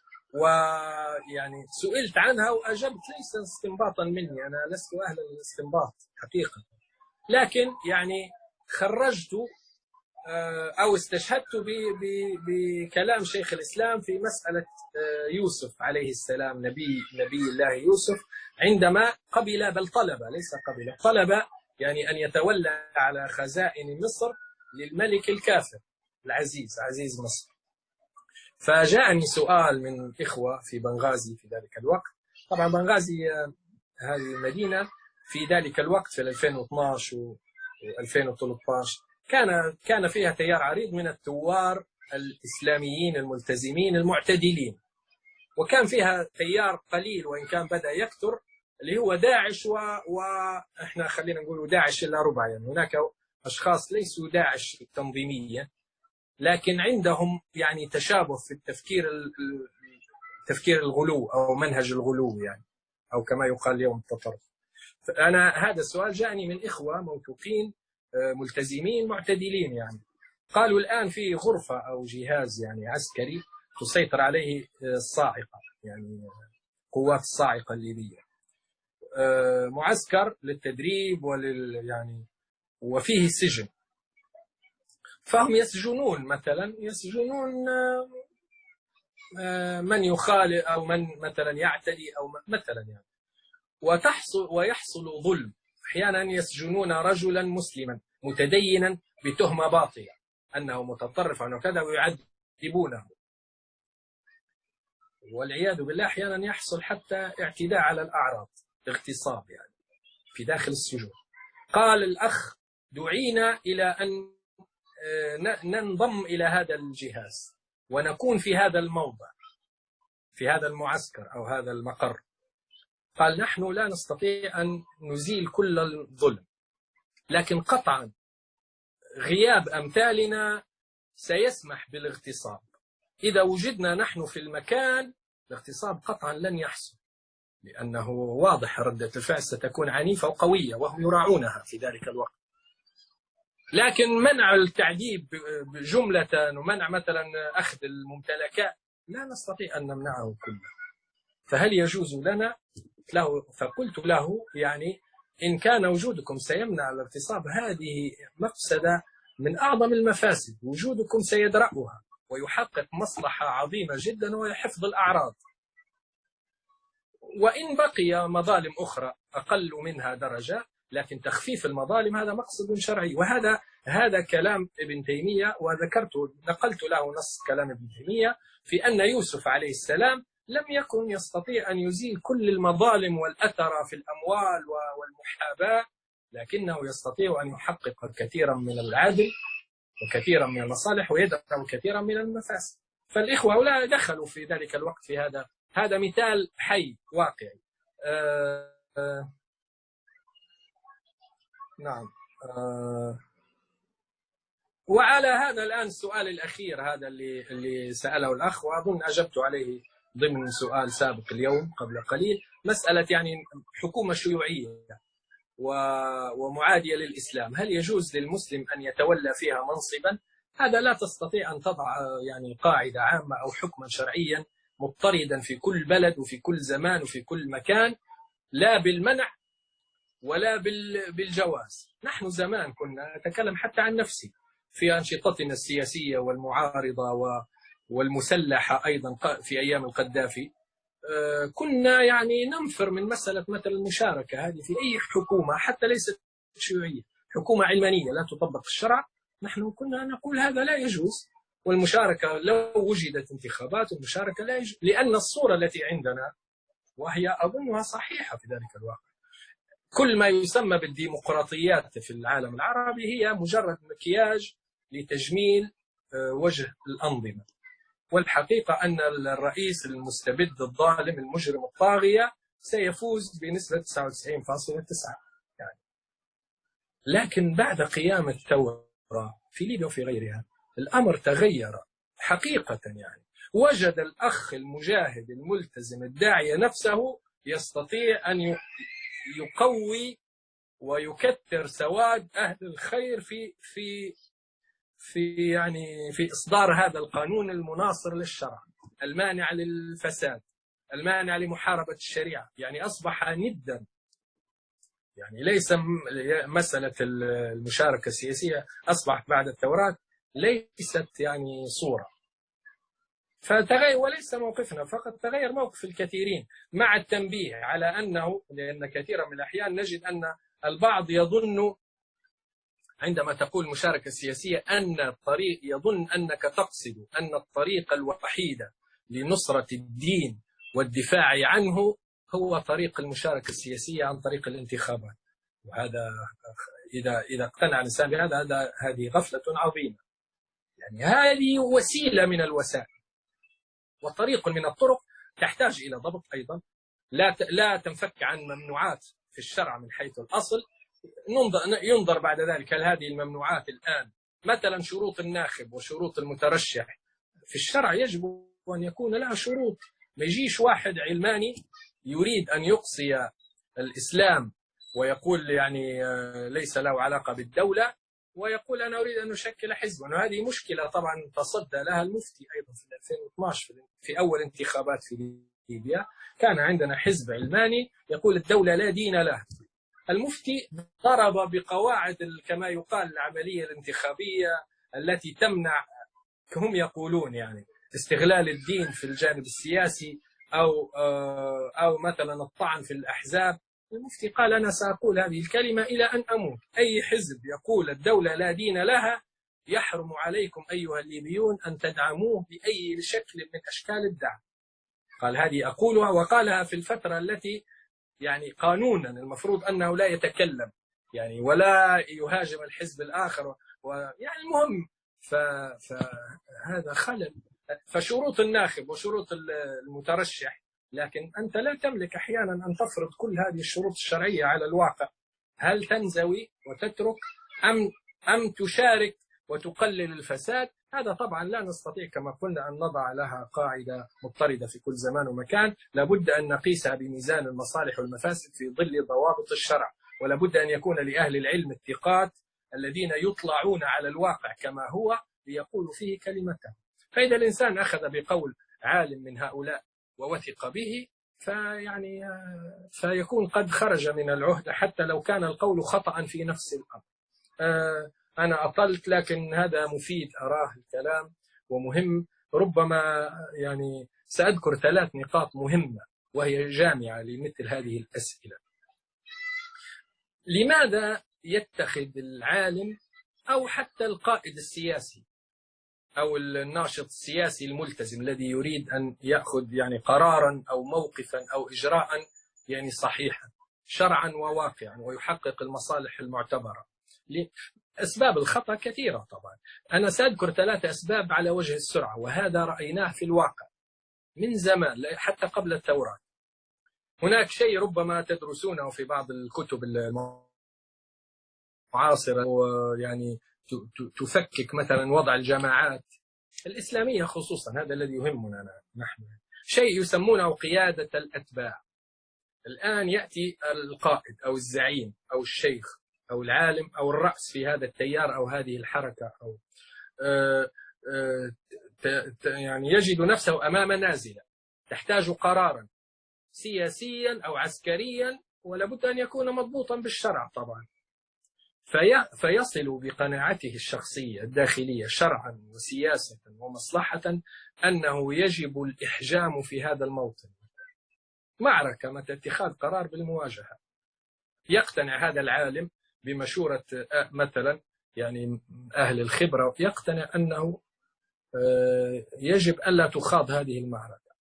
Speaker 3: ويعني سئلت عنها وأجبت ليس استنباطا مني، أنا لست أهلا للاستنباط حقيقة، لكن يعني خرجت أو استشهدت بكلام شيخ الإسلام في مسألة يوسف عليه السلام، نبي نبي الله يوسف، عندما قبل بل طلب ليس قبل طلب يعني أن يتولى على خزائن مصر للملك الكافر العزيز عزيز مصر. فجاءني سؤال من إخوة في بنغازي في ذلك الوقت. طبعا بنغازي هذه المدينة في ذلك الوقت في ألفين واثناشر و ألفين وثلاثة عشر كان كان فيها تيار عريض من الثوار الإسلاميين الملتزمين المعتدلين، وكان فيها تيار قليل وإن كان بدأ يكثر اللي هو داعش، وإحنا خلينا نقول داعش إلا ربع، يعني هناك أشخاص ليسوا داعش تنظيمية لكن عندهم يعني تشابه في التفكير تفكير الغلو أو منهج الغلو يعني، أو كما يقال اليوم التطرف. فأنا هذا السؤال جاءني من إخوة موثوقين ملتزمين معتدلين، يعني قالوا الآن في غرفة أو جهاز يعني عسكري تسيطر عليه الصاعقة، يعني القوات الصاعقة الليبية، معسكر للتدريب ولل يعني وفيه سجن، فهم يسجنون مثلا يسجنون من يخالف أو من مثلا يعتدي أو مثلا يعني، وتحصل ويحصل ظلم. أحيانا يسجنون رجلا مسلما متدينا بتهمة باطلة أنه متطرف أو كذا ويعذبونه، والعياذ بالله أحيانا يحصل حتى اعتداء على الأعراض، اغتصاب يعني في داخل السجون. قال الأخ دعينا إلى أن ننضم إلى هذا الجهاز ونكون في هذا الموضع في هذا المعسكر أو هذا المقر. قال نحن لا نستطيع أن نزيل كل الظلم، لكن قطعا غياب أمثالنا سيسمح بالاغتصاب. إذا وجدنا نحن في المكان الاغتصاب قطعا لن يحصل، لأنه واضح ردة الفعل ستكون عنيفة وقوية وهم يراعونها في ذلك الوقت. لكن منع التعذيب جملة ومنع مثلا أخذ الممتلكات لا نستطيع أن نمنعه كله. فهل يجوز لنا له؟ فقلت له يعني إن كان وجودكم سيمنع الاغتصاب هذه مفسدة من أعظم المفاسد، وجودكم سيدرأها ويحقق مصلحة عظيمة جدا وهي حفظ الأعراض، وإن بقي مظالم أخرى أقل منها درجة لكن تخفيف المظالم هذا مقصد شرعي. وهذا هذا كلام ابن تيمية، وذكرت نقلت له نص كلام ابن تيمية في أن يوسف عليه السلام لم يكن يستطيع أن يزيل كل المظالم والأثر في الأموال والمحاباة، لكنه يستطيع أن يحقق كثيرا من العدل وكثيرا من المصالح ويدفع كثيرا من المفاسد. فالإخوة هؤلاء دخلوا في ذلك الوقت في هذا هذا مثال حي واقعي. آه آه نعم. آه وعلى هذا الآن السؤال الأخير هذا اللي اللي سأله الأخ، وأظن أجبت عليه ضمن سؤال سابق اليوم قبل قليل، مسألة يعني حكومة شيوعية ومعادية للإسلام، هل يجوز للمسلم أن يتولى فيها منصبا؟ هذا لا تستطيع أن تضع يعني قاعدة عامة أو حكما شرعيا مضطردا في كل بلد وفي كل زمان وفي كل مكان، لا بالمنع ولا بالجواز. نحن زمان كنا نتكلم حتى عن نفسي في أنشطتنا السياسية والمعارضة والمسلحة أيضا في أيام القذافي، كنا يعني ننفر من مسألة مثل المشاركة هذه في أي حكومة حتى ليست شيوعية، حكومة علمانية لا تطبق الشرع، نحن كنا نقول هذا لا يجوز. والمشاركة لو وجدت انتخابات المشاركة لا يجوز، لأن الصورة التي عندنا وهي أظنها صحيحة في ذلك الوقت، كل ما يسمى بالديمقراطيات في العالم العربي هي مجرد مكياج لتجميل وجه الأنظمة، والحقيقة أن الرئيس المستبد الظالم المجرم الطاغية سيفوز بنسبة تسعة وتسعين فاصلة تسعة يعني. لكن بعد قيام الثورة في ليبيا وفي غيرها الأمر تغير حقيقة يعني. وجد الأخ المجاهد الملتزم الداعية نفسه يستطيع أن يقوي ويكثر سواد أهل الخير في في في يعني في إصدار هذا القانون المناصر للشرع المانع للفساد المانع لمحاربة الشريعة. يعني أصبح ندا، يعني ليس مسألة المشاركة السياسية أصبحت بعد الثورات ليست يعني صورة. فتغير، وليس موقفنا فقط، تغير موقف الكثيرين مع التنبيه على أنه، لأن كثيرا من الأحيان نجد أن البعض يظن عندما تقول مشاركة سياسية أن الطريق، يظن أنك تقصد أن الطريق الوحيدة لنصرة الدين والدفاع عنه هو طريق المشاركة السياسية عن طريق الانتخابات. وهذا إذا إذا اقتنع الإنسان بهذا هذا هذه غفلة عظيمة. يعني هذه وسيلة من الوسائل وطريق من الطرق تحتاج إلى ضبط أيضا، لا لا تنفك عن ممنوعات في الشرع من حيث الأصل. ينظر بعد ذلك هل هذه الممنوعات الآن مثلا شروط الناخب وشروط المترشح في الشرع يجب أن يكون لها شروط. ما يجيش واحد علماني يريد أن يقصي الإسلام ويقول يعني ليس له علاقة بالدولة ويقول أنا أريد أن أشكل حزبا. وهذه مشكلة طبعا تصدى لها المفتي أيضا في ألفين واثني عشر في أول انتخابات في ليبيا كان عندنا حزب علماني يقول الدولة لا دين لها. المفتي ضرب بقواعد كما يقال العملية الانتخابية التي تمنع، هم يقولون يعني استغلال الدين في الجانب السياسي أو أو مثلا الطعن في الأحزاب. المفتي قال أنا سأقول هذه الكلمة إلى أن أموت، أي حزب يقول الدولة لا دين لها يحرم عليكم أيها الليبيون أن تدعموه بأي شكل من أشكال الدعم. قال هذه أقولها، وقالها في الفترة التي يعني قانونا المفروض أنه لا يتكلم يعني ولا يهاجم الحزب الآخر، ويعني المهم فهذا خلل. فشروط الناخب وشروط المترشح، لكن أنت لا تملك أحيانا أن تفرض كل هذه الشروط الشرعية على الواقع. هل تنزوي وتترك أم أم تشارك وتقلل الفساد؟ هذا طبعا لا نستطيع كما قلنا أن نضع لها قاعدة مضطردة في كل زمان ومكان، لابد أن نقيسها بميزان المصالح والمفاسد في ظل ضوابط الشرع، ولابد أن يكون لأهل العلم الثقات الذين يطلعون على الواقع كما هو ليقولوا فيه كلمته. فإذا الإنسان أخذ بقول عالم من هؤلاء ووثق به فيعني فيكون قد خرج من العهدة حتى لو كان القول خطأ في نفس الأمر. أنا أطلت، لكن هذا مفيد أراه الكلام ومهم. ربما يعني سأذكر ثلاث نقاط مهمة وهي جامعة لمثل هذه الأسئلة. لماذا يتخذ العالم أو حتى القائد السياسي أو الناشط السياسي الملتزم الذي يريد أن يأخذ يعني قرارا أو موقفا أو إجراء يعني صحيحا شرعا وواقعا ويحقق المصالح المعتبرة؟ أسباب الخطأ كثيرة طبعا. أنا سأذكر ثلاثة أسباب على وجه السرعة، وهذا رأيناه في الواقع من زمان حتى قبل الثورات. هناك شيء ربما تدرسونه في بعض الكتب المعاصرة ويعني تفكك مثلا وضع الجماعات الإسلامية خصوصا، هذا الذي يهمنا نحن، شيء يسمونه قيادة الأتباع. الآن يأتي القائد أو الزعيم أو الشيخ أو العالم أو الرأس في هذا التيار أو هذه الحركة أو آآ آآ يعني يجد نفسه أمام نازلة تحتاج قرارا سياسيا أو عسكريا، ولابد أن يكون مضبوطا بالشرع طبعا. في فيصل بقناعته الشخصية الداخلية شرعا وسياسة ومصلحة أنه يجب الإحجام في هذا الموطن، معركة متى اتخاذ قرار بالمواجهة. يقتنع هذا العالم بمشورة مثلا يعني أهل الخبرة، يقتنع أنه يجب ألا تخاض هذه المعركة،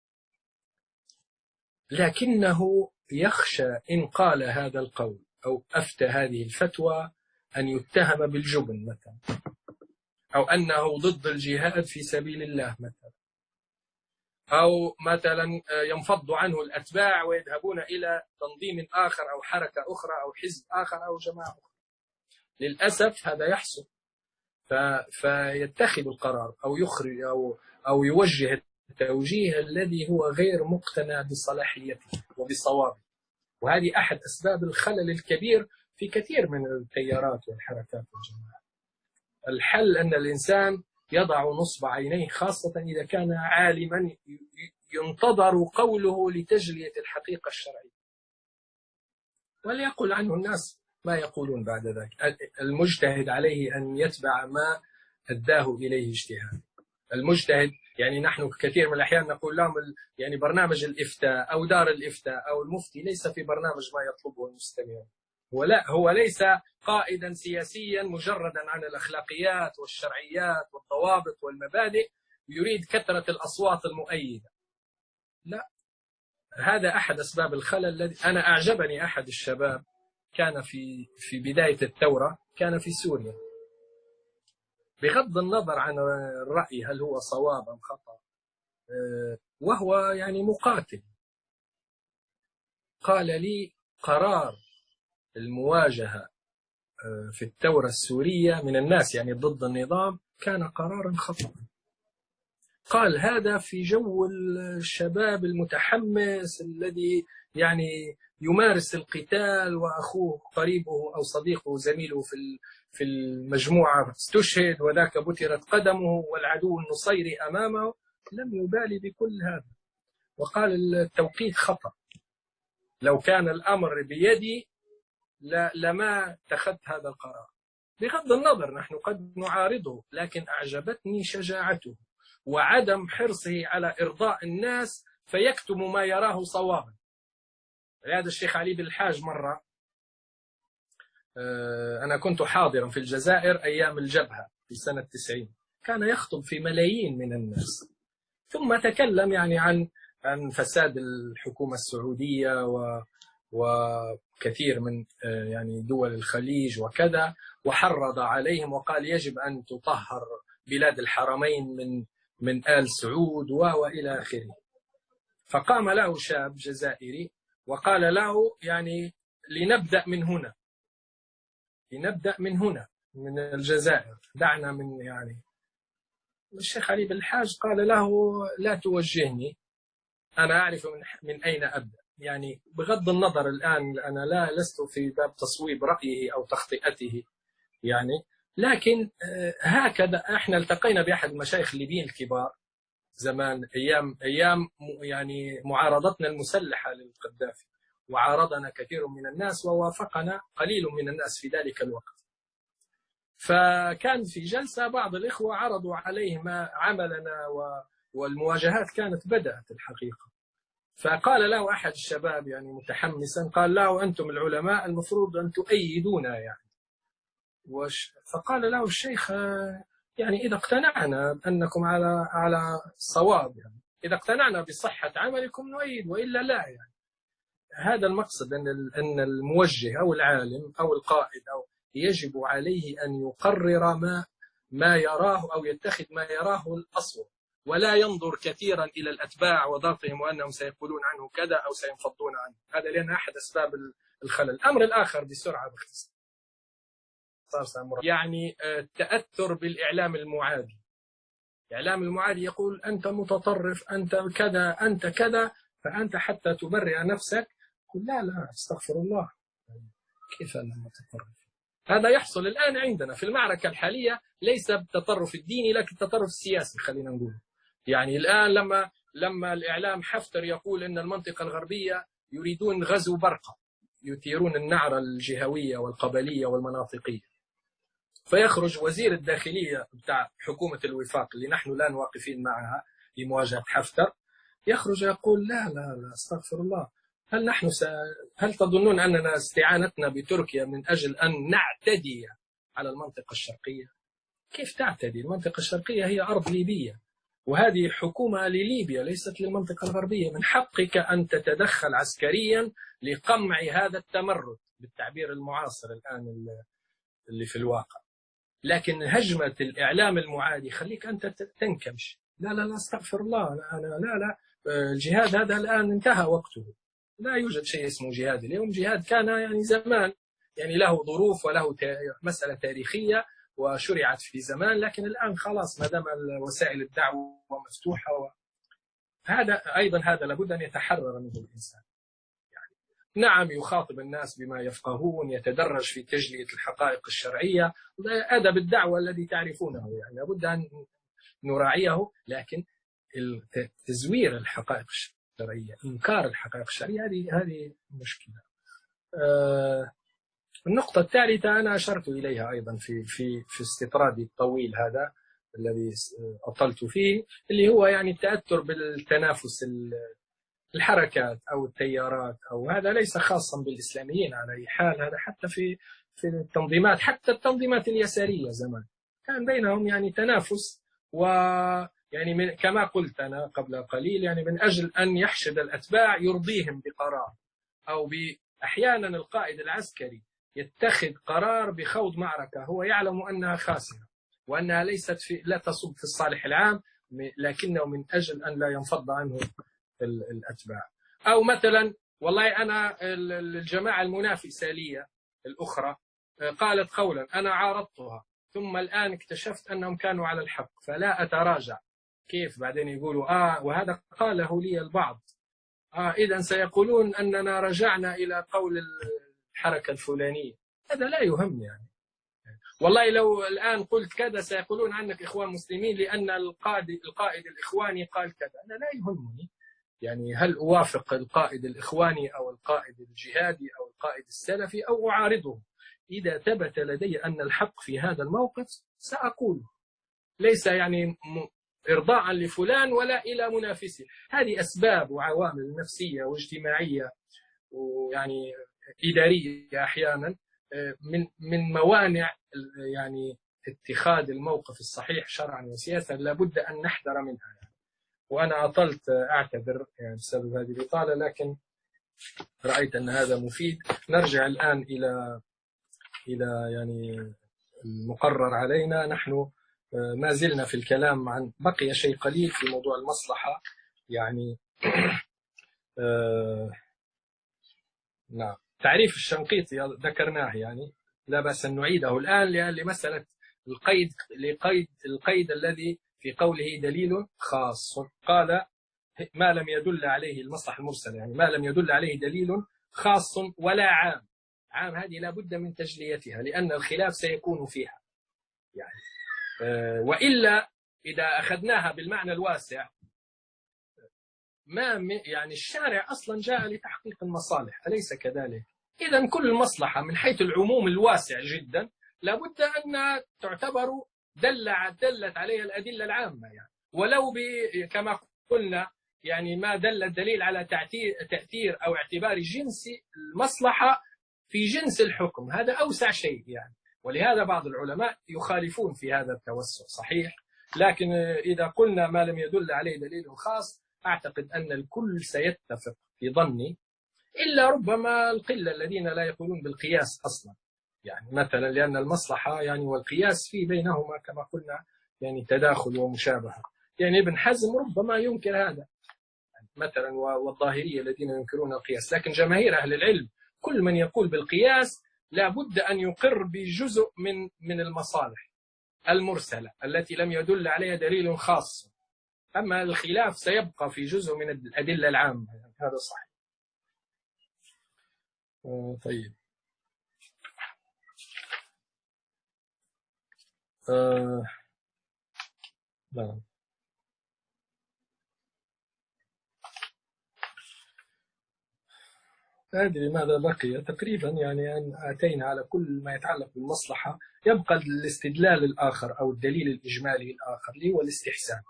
Speaker 3: لكنه يخشى إن قال هذا القول أو أفتى هذه الفتوى أن يتهم بالجبن مثلا، أو أنه ضد الجهاد في سبيل الله مثلا، أو مثلا ينفض عنه الأتباع ويذهبون إلى تنظيم آخر أو حركة أخرى أو حزب آخر أو جماعة أخرى. للأسف هذا يحصل، فيتخذ القرار أو يخرج أو أو يوجه التوجيه الذي هو غير مقتنع بصلاحيته وبصوابه. وهذه أحد أسباب الخلل الكبير في كثير من التيارات والحركات والجماعات. الحل أن الإنسان يضع نصب عينيه، خاصة إذا كان عالما ينتظر قوله لتجلية الحقيقة الشرعية، وليقل عنه الناس ما يقولون بعد ذلك. المجتهد عليه أن يتبع ما أداه إليه اجتهاد. المجتهد يعني نحن كثير من الأحيان نقول لهم يعني برنامج الإفتاء أو دار الإفتاء أو المفتي ليس في برنامج ما يطلبه المستمعون، ولا هو ليس قائدا سياسيا مجردا عن الأخلاقيات والشرعيات والضوابط والمبادئ يريد كثرة الأصوات المؤيدة. لا، هذا أحد أسباب الخلل الذي أنا أعجبني. أحد الشباب كان في في بداية الثورة كان في سوريا، بغض النظر عن الرأي هل هو صواب أم خطأ، وهو يعني مقاتل، قال لي قرار المواجهة في الثورة السورية من الناس يعني ضد النظام كان قرارا خطأ. قال هذا في جو الشباب المتحمس الذي يعني يمارس القتال وأخوه قريبه أو صديقه زميله في في المجموعة استشهد وذاك بترت قدمه والعدو النصيري أمامه، لم يبالي بكل هذا. وقال التوقيت خطأ، لو كان الأمر بيدي لما اتخذت هذا القرار. بغض النظر نحن قد نعارضه، لكن أعجبتني شجاعته وعدم حرصه على إرضاء الناس فيكتم ما يراه صوابا. هذا الشيخ علي بن الحاج مرة، أنا كنت حاضرا في الجزائر أيام الجبهة في سنة تسعين، كان يخطب في ملايين من الناس، ثم تكلم يعني عن عن فساد الحكومة السعودية و وكثير من يعني دول الخليج وكذا، وحرض عليهم وقال يجب أن تطهر بلاد الحرمين من من آل سعود وإلى آخره. فقام له شاب جزائري وقال له يعني لنبدأ من هنا، لنبدأ من هنا من الجزائر، دعنا من يعني. الشيخ علي بن الحاج قال له لا توجهني، أنا أعرف من, من أين أبدأ. يعني بغض النظر الآن أنا لا لست في باب تصويب رأيه أو تخطئته يعني، لكن هكذا احنا التقينا بأحد المشايخ الليبيين الكبار زمان أيام أيام يعني معارضتنا المسلحة للقذافي، وعارضنا كثير من الناس ووافقنا قليل من الناس في ذلك الوقت. فكان في جلسة بعض الإخوة عرضوا عليه ما عملنا والمواجهات كانت بدأت الحقيقة. فقال له أحد الشباب يعني متحمسا، قال له أنتم العلماء المفروض أن تؤيدونا يعني. وش فقال له الشيخ يعني إذا اقتنعنا أنكم على على صواب، يعني إذا اقتنعنا بصحة عملكم نؤيد وإلا لا. يعني هذا المقصد، أن أن الموجه أو العالم أو القائد أو يجب عليه أن يقرر ما ما يراه أو يتخذ ما يراه الأصوب، ولا ينظر كثيرا إلى الأتباع وضغطهم وأنهم سيقولون عنه كذا أو سينفضون عنه. هذا لأن أحد أسباب الخلل. الأمر الآخر بسرعة باختصار، يعني التأثر بالإعلام المعادي. الإعلام المعادي يقول أنت متطرف، أنت كذا، أنت كذا، فأنت حتى تبرئ نفسك قل لا لا استغفر الله، كيف أنا متطرف؟ هذا يحصل الآن عندنا في المعركة الحالية، ليس بالتطرف الديني لكن التطرف السياسي خلينا نقول. يعني الآن لما لما الإعلام حفتر يقول أن المنطقة الغربية يريدون غزو برقة، يثيرون النعرة الجهوية والقبلية والمناطقية، فيخرج وزير الداخلية بتاع حكومة الوفاق اللي نحن لا واقفين معها لمواجهة حفتر، يخرج يقول لا لا لا استغفر الله، هل نحن س... هل تظنون أننا استعانتنا بتركيا من أجل أن نعتدي على المنطقة الشرقية؟ كيف تعتدي؟ المنطقة الشرقية هي أرض ليبية، وهذه حكومة لليبيا ليست للمنطقة الغربية. من حقك أن تتدخل عسكريا لقمع هذا التمرد بالتعبير المعاصر الآن اللي في الواقع. لكن هجمة الإعلام المعادي خليك أنت تنكمش، لا لا لا استغفر الله، لا لا لا, لا. الجهاد هذا الآن انتهى وقته، لا يوجد شيء اسمه جهاد اليوم. جهاد كان يعني زمان، يعني له ظروف وله مسألة تاريخية وشرعت في زمان، لكن الآن خلاص ما دام وسائل الدعوة مفتوحة و... هذا أيضا هذا لابد أن يتحرر منه الإنسان. يعني نعم يخاطب الناس بما يفقهون، يتدرج في تجلية الحقائق الشرعية، أدب الدعوة الذي تعرفونه يعني لابد أن نراعيه، لكن تزوير الحقائق الشرعية، إنكار الحقائق الشرعية، هذه هذه مشكلة. آه النقطة الثالثة أنا أشرت إليها أيضا في في في استطرادي الطويل هذا الذي أطلت فيه، اللي هو يعني التأثر بالتنافس الحركات أو التيارات، أو هذا ليس خاصا بالإسلاميين على أي حال، هذا حتى في في التنظيمات، حتى التنظيمات اليسارية زمان كان بينهم يعني تنافس، ويعني من كما قلت أنا قبل قليل يعني من أجل أن يحشد الأتباع يرضيهم بقرار، أو أحيانا القائد العسكري يتخذ قرار بخوض معركة هو يعلم أنها خاسرة وأنها ليست في لا تصب في الصالح العام، لكنه من أجل أن لا ينفض عنه الأتباع. أو مثلا والله أنا الجماعة المنافسة لي الأخرى قالت قولا أنا عارضتها، ثم الآن اكتشفت أنهم كانوا على الحق فلا أتراجع. كيف بعدين يقولوا آه وهذا قاله لي البعض، آه إذن سيقولون أننا رجعنا إلى قول الحركة الفلانية. هذا لا يهم يعني. والله لو الآن قلت كذا سيقولون عنك إخوان مسلمين لأن القائد القائد الإخواني قال كذا. أنا لا يهمني، يعني هل أوافق القائد الإخواني أو القائد الجهادي أو القائد السلفي أو أعارضه؟ إذا ثبت لدي أن الحق في هذا الموقف سأقول، ليس يعني إرضاء لفلان ولا إلى منافسه. هذه أسباب وعوامل نفسية واجتماعية ويعني إدارية أحيانا من من موانع يعني اتخاذ الموقف الصحيح شرعا وسياسة، لابد أن نحذر منها يعني. وأنا أطلت، أعتذر يعني بسبب هذه الإطالة، لكن رأيت أن هذا مفيد. نرجع الآن إلى إلى يعني المقرر علينا. نحن ما زلنا في الكلام عن، بقي شيء قليل في موضوع المصلحة يعني. آه نعم، تعريف الشنقيطي ذكرناه يعني، لا بأس أن نعيده الآن لمسألة القيد لقيد القيد الذي في قوله دليل خاص. قال ما لم يدل عليه المصلحة المرسلة، يعني ما لم يدل عليه دليل خاص ولا عام. عام هذه لا بد من تجليتها لأن الخلاف سيكون فيها يعني. أه وإلا إذا أخذناها بالمعنى الواسع، ما يعني الشارع أصلا جاء لتحقيق المصالح، أليس كذلك؟ إذا كل مصلحة من حيث العموم الواسع جدا لابد أن تعتبر دل دلت عليها الأدلة العامة يعني، ولو كما قلنا يعني ما دل الدليل على تأثير أو اعتبار جنس المصلحة في جنس الحكم، هذا أوسع شيء يعني. ولهذا بعض العلماء يخالفون في هذا التوسع صحيح، لكن إذا قلنا ما لم يدل عليه دليل خاص أعتقد أن الكل سيتفق في ظني، إلا ربما القلة الذين لا يقولون بالقياس أصلا يعني، مثلا لأن المصلحة يعني والقياس في بينهما كما قلنا يعني تداخل ومشابهة. يعني ابن حزم ربما ينكر هذا مثلا، والظاهرية الذين ينكرون القياس، لكن جماهير أهل العلم كل من يقول بالقياس لا بد أن يقر بجزء من من المصالح المرسلة التي لم يدل عليها دليل خاص، أما الخلاف سيبقى في جزء من الأدلة العامة يعني. هذا صحيح. آه طيب آه نعم. لا أدري ماذا بقي تقريبا يعني، أن أتينا على كل ما يتعلق بالمصلحة. يبقى الاستدلال الآخر أو الدليل الإجمالي الآخر اللي هو الاستحسان.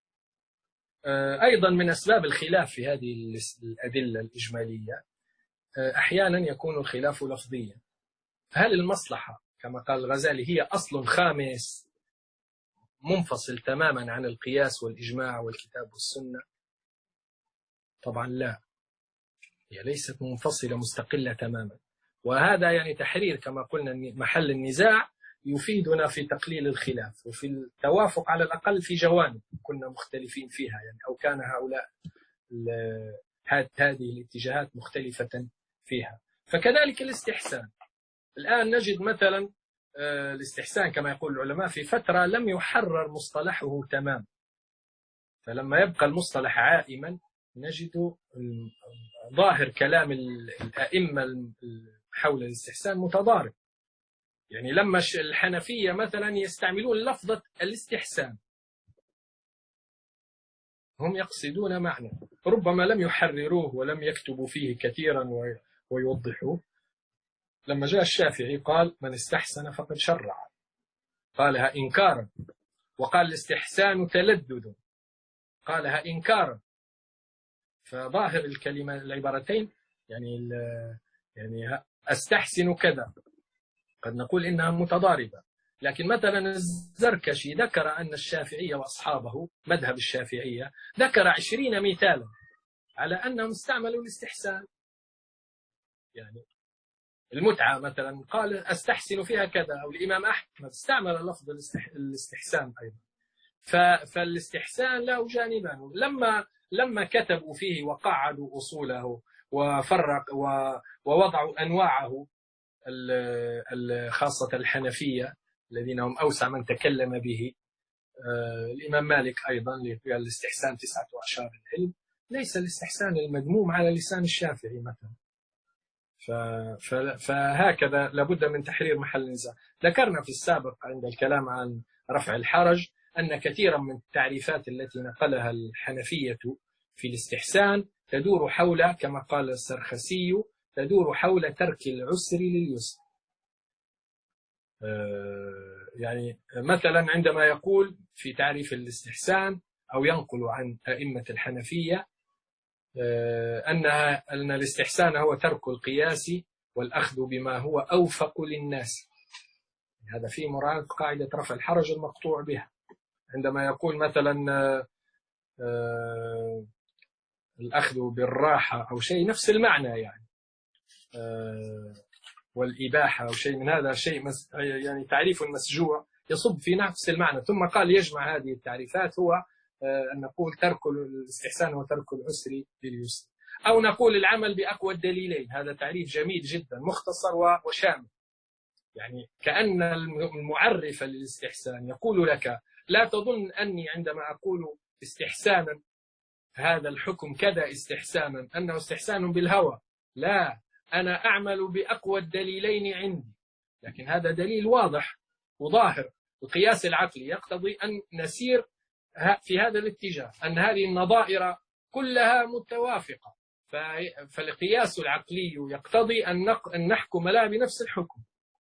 Speaker 3: أيضا من أسباب الخلاف في هذه الأدلة الإجمالية أحيانا يكون الخلاف لفظيا. هل المصلحة كما قال الغزالي هي أصل خامس منفصل تماما عن القياس والإجماع والكتاب والسنة؟ طبعا لا، هي ليست منفصلة مستقلة تماما. وهذا يعني تحرير كما قلنا محل النزاع يفيدنا في تقليل الخلاف وفي التوافق على الأقل في جوانب كنا مختلفين فيها يعني، أو كان هؤلاء هذه الاتجاهات مختلفة فيها. فكذلك الاستحسان، الآن نجد مثلا الاستحسان كما يقول العلماء في فترة لم يحرر مصطلحه تمام، فلما يبقى المصطلح عائما نجد ظاهر كلام الأئمة حول الاستحسان متضارب. يعني لما الحنفية مثلا يستعملون لفظة الاستحسان هم يقصدون معنى ربما لم يحرروه ولم يكتبوا فيه كثيرا ويوضحوه. لما جاء الشافعي قال من استحسن فقد شرع، قالها إنكارا، وقال الاستحسان تلذذ، قالها إنكارا. فظاهر الكلمة العبارتين يعني يعني استحسن كذا قد نقول إنها متضاربة. لكن مثلا الزركشي ذكر أن الشافعية وأصحابه مذهب الشافعية ذكر عشرين مثالا على أنهم استعملوا الاستحسان. يعني المتعة مثلا قال أستحسن فيها كذا، أو الإمام أحمد استعمل لفظ الاستحسان أيضا. فالاستحسان له جانبان. لما لما كتبوا فيه وقعدوا أصوله وفرق ووضعوا أنواعه خاصة الحنفية الذين هم أوسع من تكلم به، الإمام مالك أيضا قال الاستحسان تسعة أعشار العلم، ليس الاستحسان المذموم على لسان الشافعي مثلا. فهكذا لابد من تحرير محل النزاع. ذكرنا في السابق عند الكلام عن رفع الحرج أن كثيرا من التعريفات التي نقلها الحنفية في الاستحسان تدور حول، كما قال السرخسي، تدور حول ترك العسر لليسر. يعني مثلا عندما يقول في تعريف الاستحسان أو ينقل عن أئمة الحنفية أنها أن الاستحسان هو ترك القياس والأخذ بما هو أوفق للناس. هذا في مراعاة قاعدة رفع الحرج المقطوع بها. عندما يقول مثلا الأخذ بالراحة أو شيء نفس المعنى يعني، والإباحة أو شيء من هذا، شيء يعني تعريف مسجوع يصب في نفس المعنى. ثم قال يجمع هذه التعريفات هو أن نقول ترك الاستحسان وترك العسر لليسر، أو نقول العمل بأقوى الدليلين. هذا تعريف جميل جدا مختصر وشامل. يعني كأن المعرف للاستحسان يقول لك لا تظن أني عندما أقول استحسانا هذا الحكم كذا استحسانا أنه استحسان بالهوى، لا، أنا أعمل بأقوى الدليلين عندي، لكن هذا دليل واضح وظاهر. القياس العقلي يقتضي أن نسير في هذا الاتجاه، أن هذه النظائر كلها متوافقة، فالقياس العقلي يقتضي أن نحكم لها بنفس الحكم.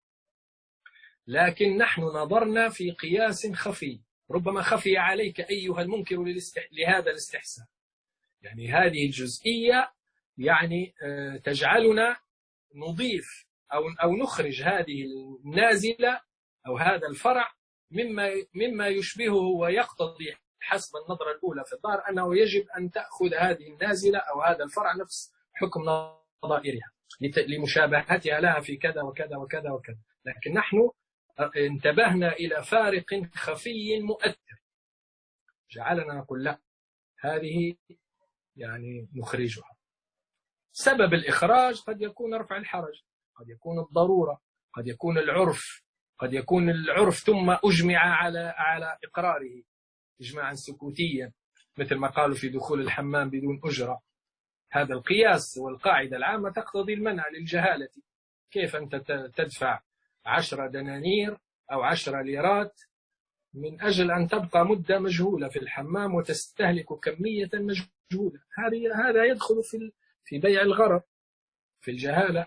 Speaker 3: لكن نحن نظرنا في قياس خفي، ربما خفي عليك أيها المنكر لهذا الاستحسان. يعني هذه الجزئية يعني تجعلنا نضيف أو أو نخرج هذه النازلة أو هذا الفرع مما مما يشبهه ويقتضي حسب النظرة الأولى في الظاهر أنه يجب أن تأخذ هذه النازلة أو هذا الفرع نفس حكم نظائرها لمشابهتها لها في كذا وكذا وكذا وكذا. لكن نحن انتبهنا إلى فارق خفي مؤثر جعلنا نقول لا، هذه يعني نخرجها. سبب الإخراج قد يكون رفع الحرج، قد يكون الضرورة، قد يكون العرف، قد يكون العرف ثم أجمع على على إقراره إجماعا سكوتيا، مثل ما قالوا في دخول الحمام بدون أجرة. هذا القياس والقاعدة العامة تقتضي المنع للجهالة. كيف أنت تدفع عشرة دنانير أو عشرة ليرات من أجل أن تبقى مدة مجهولة في الحمام وتستهلك كمية مجهولة؟ هذا يدخل في في بيع الغرر في الجهالة.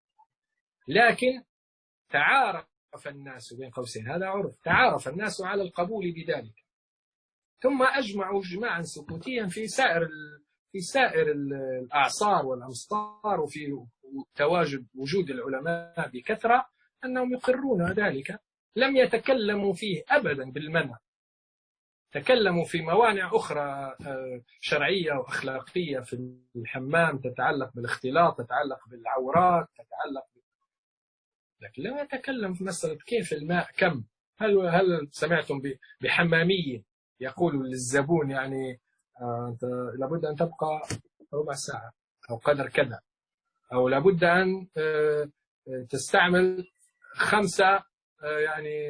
Speaker 3: لكن تعارف الناس بين قوسين، هذا عرف، تعارف الناس على القبول بذلك، ثم أجمعوا إجماعا سكوتيا في سائر في سائر الأعصار والأمصار وفي تواجد وجود العلماء بكثرة أنهم يقرون ذلك، لم يتكلموا فيه أبدا بالمنع، تكلموا في موانع أخرى شرعية وأخلاقية في الحمام تتعلق بالاختلاط، تتعلق بالعورات، تتعلق ب... لكن لم يتكلم في مسألة كيف الماء كم. هل هل سمعتم بحمامي يقول للزبون يعني آه أنت لابد أن تبقى ربع ساعة أو قدر كذا، أو لابد أن آه تستعمل خمسة آه يعني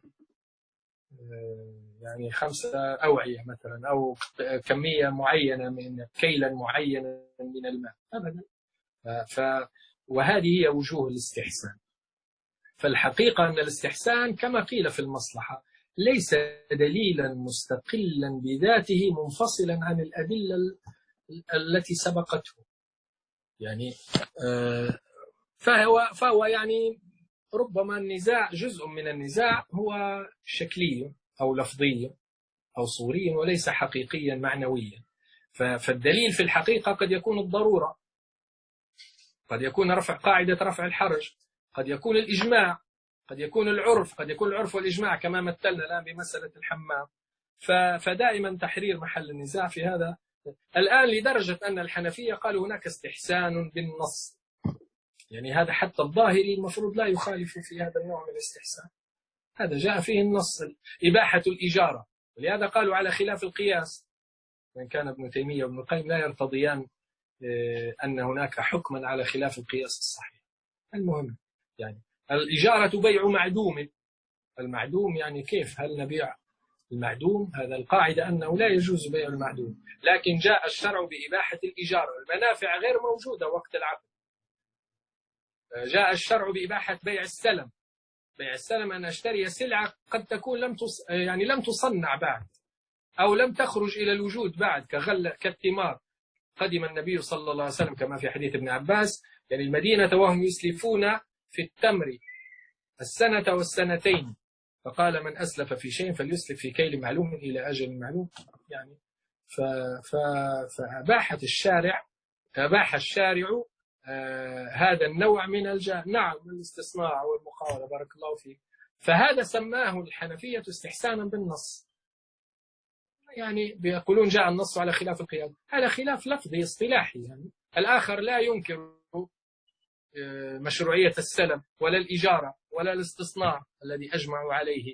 Speaker 3: آه يعني خمسة أوعية مثلا، أو كمية معينة من كيلا معينة من الماء أبدا. ف وهذه هي وجوه الاستحسان. فالحقيقة أن الاستحسان كما قيل في المصلحة ليس دليلا مستقلا بذاته منفصلا عن الأدلة التي سبقته. يعني فهو فهو يعني ربما النزاع، جزء من النزاع هو شكلي أو لفظي أو صوري وليس حقيقيا معنويا. فالدليل في الحقيقة قد يكون الضرورة، قد يكون رفع قاعدة رفع الحرج، قد يكون الإجماع، قد يكون العرف، قد يكون العرف والإجماع كما مثلنا الآن بمسألة الحمام. فدائما تحرير محل النزاع في هذا الآن، لدرجة أن الحنفية قالوا هناك استحسان بالنص. يعني هذا حتى الظاهري المفروض لا يخالف في هذا النوع من الاستحسان، هذا جاء فيه النص إباحة الإجارة، ولهذا قالوا على خلاف القياس، وإن كان ابن تيمية وابن القيم لا يرتضيان أن هناك حكما على خلاف القياس الصحيح. المهم يعني الإجارة بيع معدوم، المعدوم يعني كيف هل نبيع المعدوم؟ هذا القاعدة أنه لا يجوز بيع المعدوم، لكن جاء الشرع بإباحة الإجارة، المنافع غير موجودة وقت العقد. جاء الشرع بإباحة بيع السلم، بيع السلم أن أشتري سلعة قد تكون لم تص... يعني لم تصنع بعد، أو لم تخرج إلى الوجود بعد كغلة كالثمار. قدم النبي صلى الله عليه وسلم كما في حديث ابن عباس يعني المدينة وهم يسلفون في التمر السنة والسنتين، فقال من أسلف في شيء فليسلف في كيل معلوم إلى أجل معلوم. يعني ف... ف... فأباحت الشارع أباح الشارع آه هذا النوع من الجاه، نعم، الاستصناع والمقاولة، بارك الله فيك. فهذا سماه الحنفية استحسانا بالنص، يعني بيقولون جاء النص على خلاف القياس، هذا خلاف لفظي اصطلاحي. يعني الآخر لا ينكر مشروعية السلم ولا الإجارة ولا الاستصناع الذي أجمعوا عليه،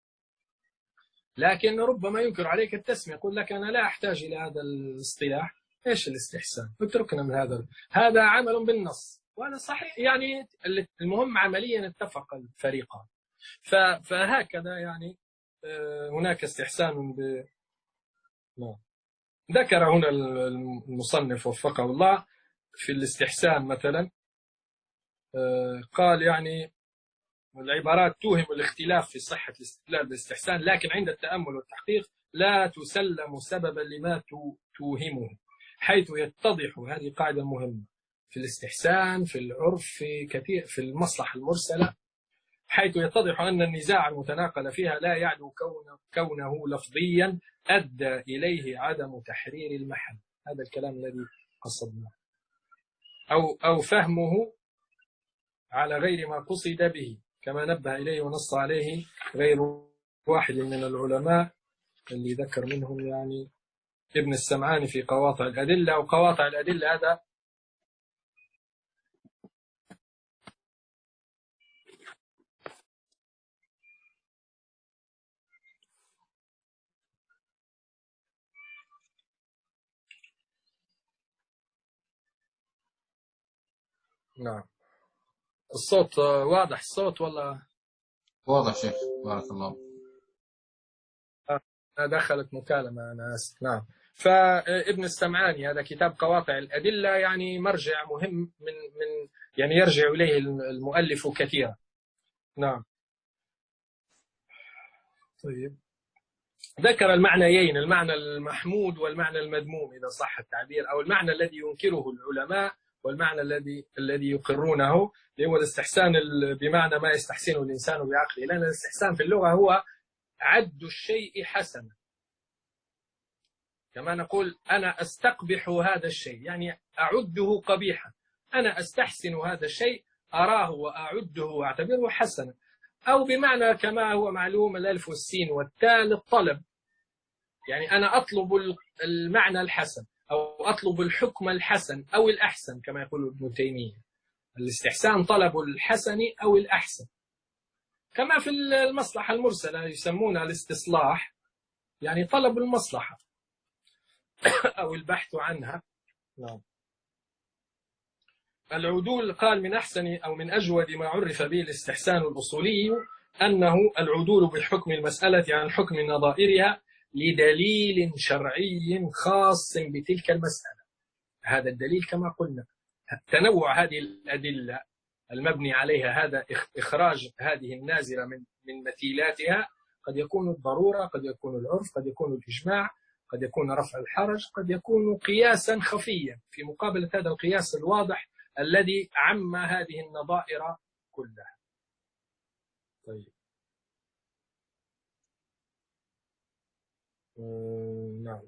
Speaker 3: لكن ربما ينكر عليك التسمية، يقول لك أنا لا أحتاج إلى هذا الاصطلاح، إيش الاستحسان، اتركنا من هذا، هذا عمل بالنص وهذا صحيح. يعني المهم عمليا اتفق الفريقان. فهكذا يعني هناك استحسان ب... ذكر هنا المصنف وفقه الله في الاستحسان مثلا قال يعني العبارات توهم الاختلاف في صحة الاستدلال بالاستحسان، لكن عند التأمل والتحقيق لا تسلم سببا لما توهمه، حيث يتضح، هذه قاعدة مهمة في الاستحسان في العرف في كثير في المصلحة المرسلة، حيث يتضح أن النزاع المتناقل فيها لا يعدو كونه, كونه لفظيا أدى إليه عدم تحرير المحل. هذا الكلام الذي قصدناه، أو أو فهمه على غير ما قصد به، كما نبه إليه ونص عليه غير واحد من العلماء اللي ذكر منهم يعني ابن السمعاني في قواطع الأدلة. وقواطع الأدلة هذا نعم. الصوت واضح الصوت ولا؟
Speaker 2: واضح شيخ، بارك الله.
Speaker 3: آه دخلت مكالمة أنا آسف. نعم. فابن السمعاني هذا كتاب قواطع الأدلة يعني مرجع مهم من من يعني يرجع إليه المؤلف كثيرا. نعم. طيب، ذكر المعنيين، المعنى المحمود والمعنى المذموم إذا صح التعبير، أو المعنى الذي ينكره العلماء والمعنى الذي الذي يقرونه، اللي هو الاستحسان بمعنى ما يستحسنه الإنسان بعقله، لأن الاستحسان في اللغة هو عد الشيء حسنا، كما نقول أنا أستقبح هذا الشيء يعني أعده قبيحا، أنا أستحسن هذا الشيء أراه وأعده وأعتبره حسنا، أو بمعنى كما هو معلوم الألف والسين والتاء للطلب، يعني أنا أطلب المعنى الحسن أو أطلب الحكم الحسن أو الأحسن كما يقول ابن تيمية. الاستحسان طلب الحسن أو الأحسن، كما في المصلحة المرسلة يسمون الاستصلاح يعني طلب المصلحة أو البحث عنها. نعم. العدول قال من أحسن أو من أجود ما عرف به الاستحسان الأصولي أنه العدول بحكم المسألة عن حكم نظائرها لدليل شرعي خاص بتلك المسألة. هذا الدليل كما قلنا تنوع هذه الأدلة المبني عليها، هذا إخراج هذه النازلة من من مثيلاتها، قد يكون الضرورة، قد يكون العرف، قد يكون الإجماع، قد يكون رفع الحرج، قد يكون قياسا خفيا في مقابلة هذا القياس الواضح الذي عم هذه النظائر كلها. طيب. نعم.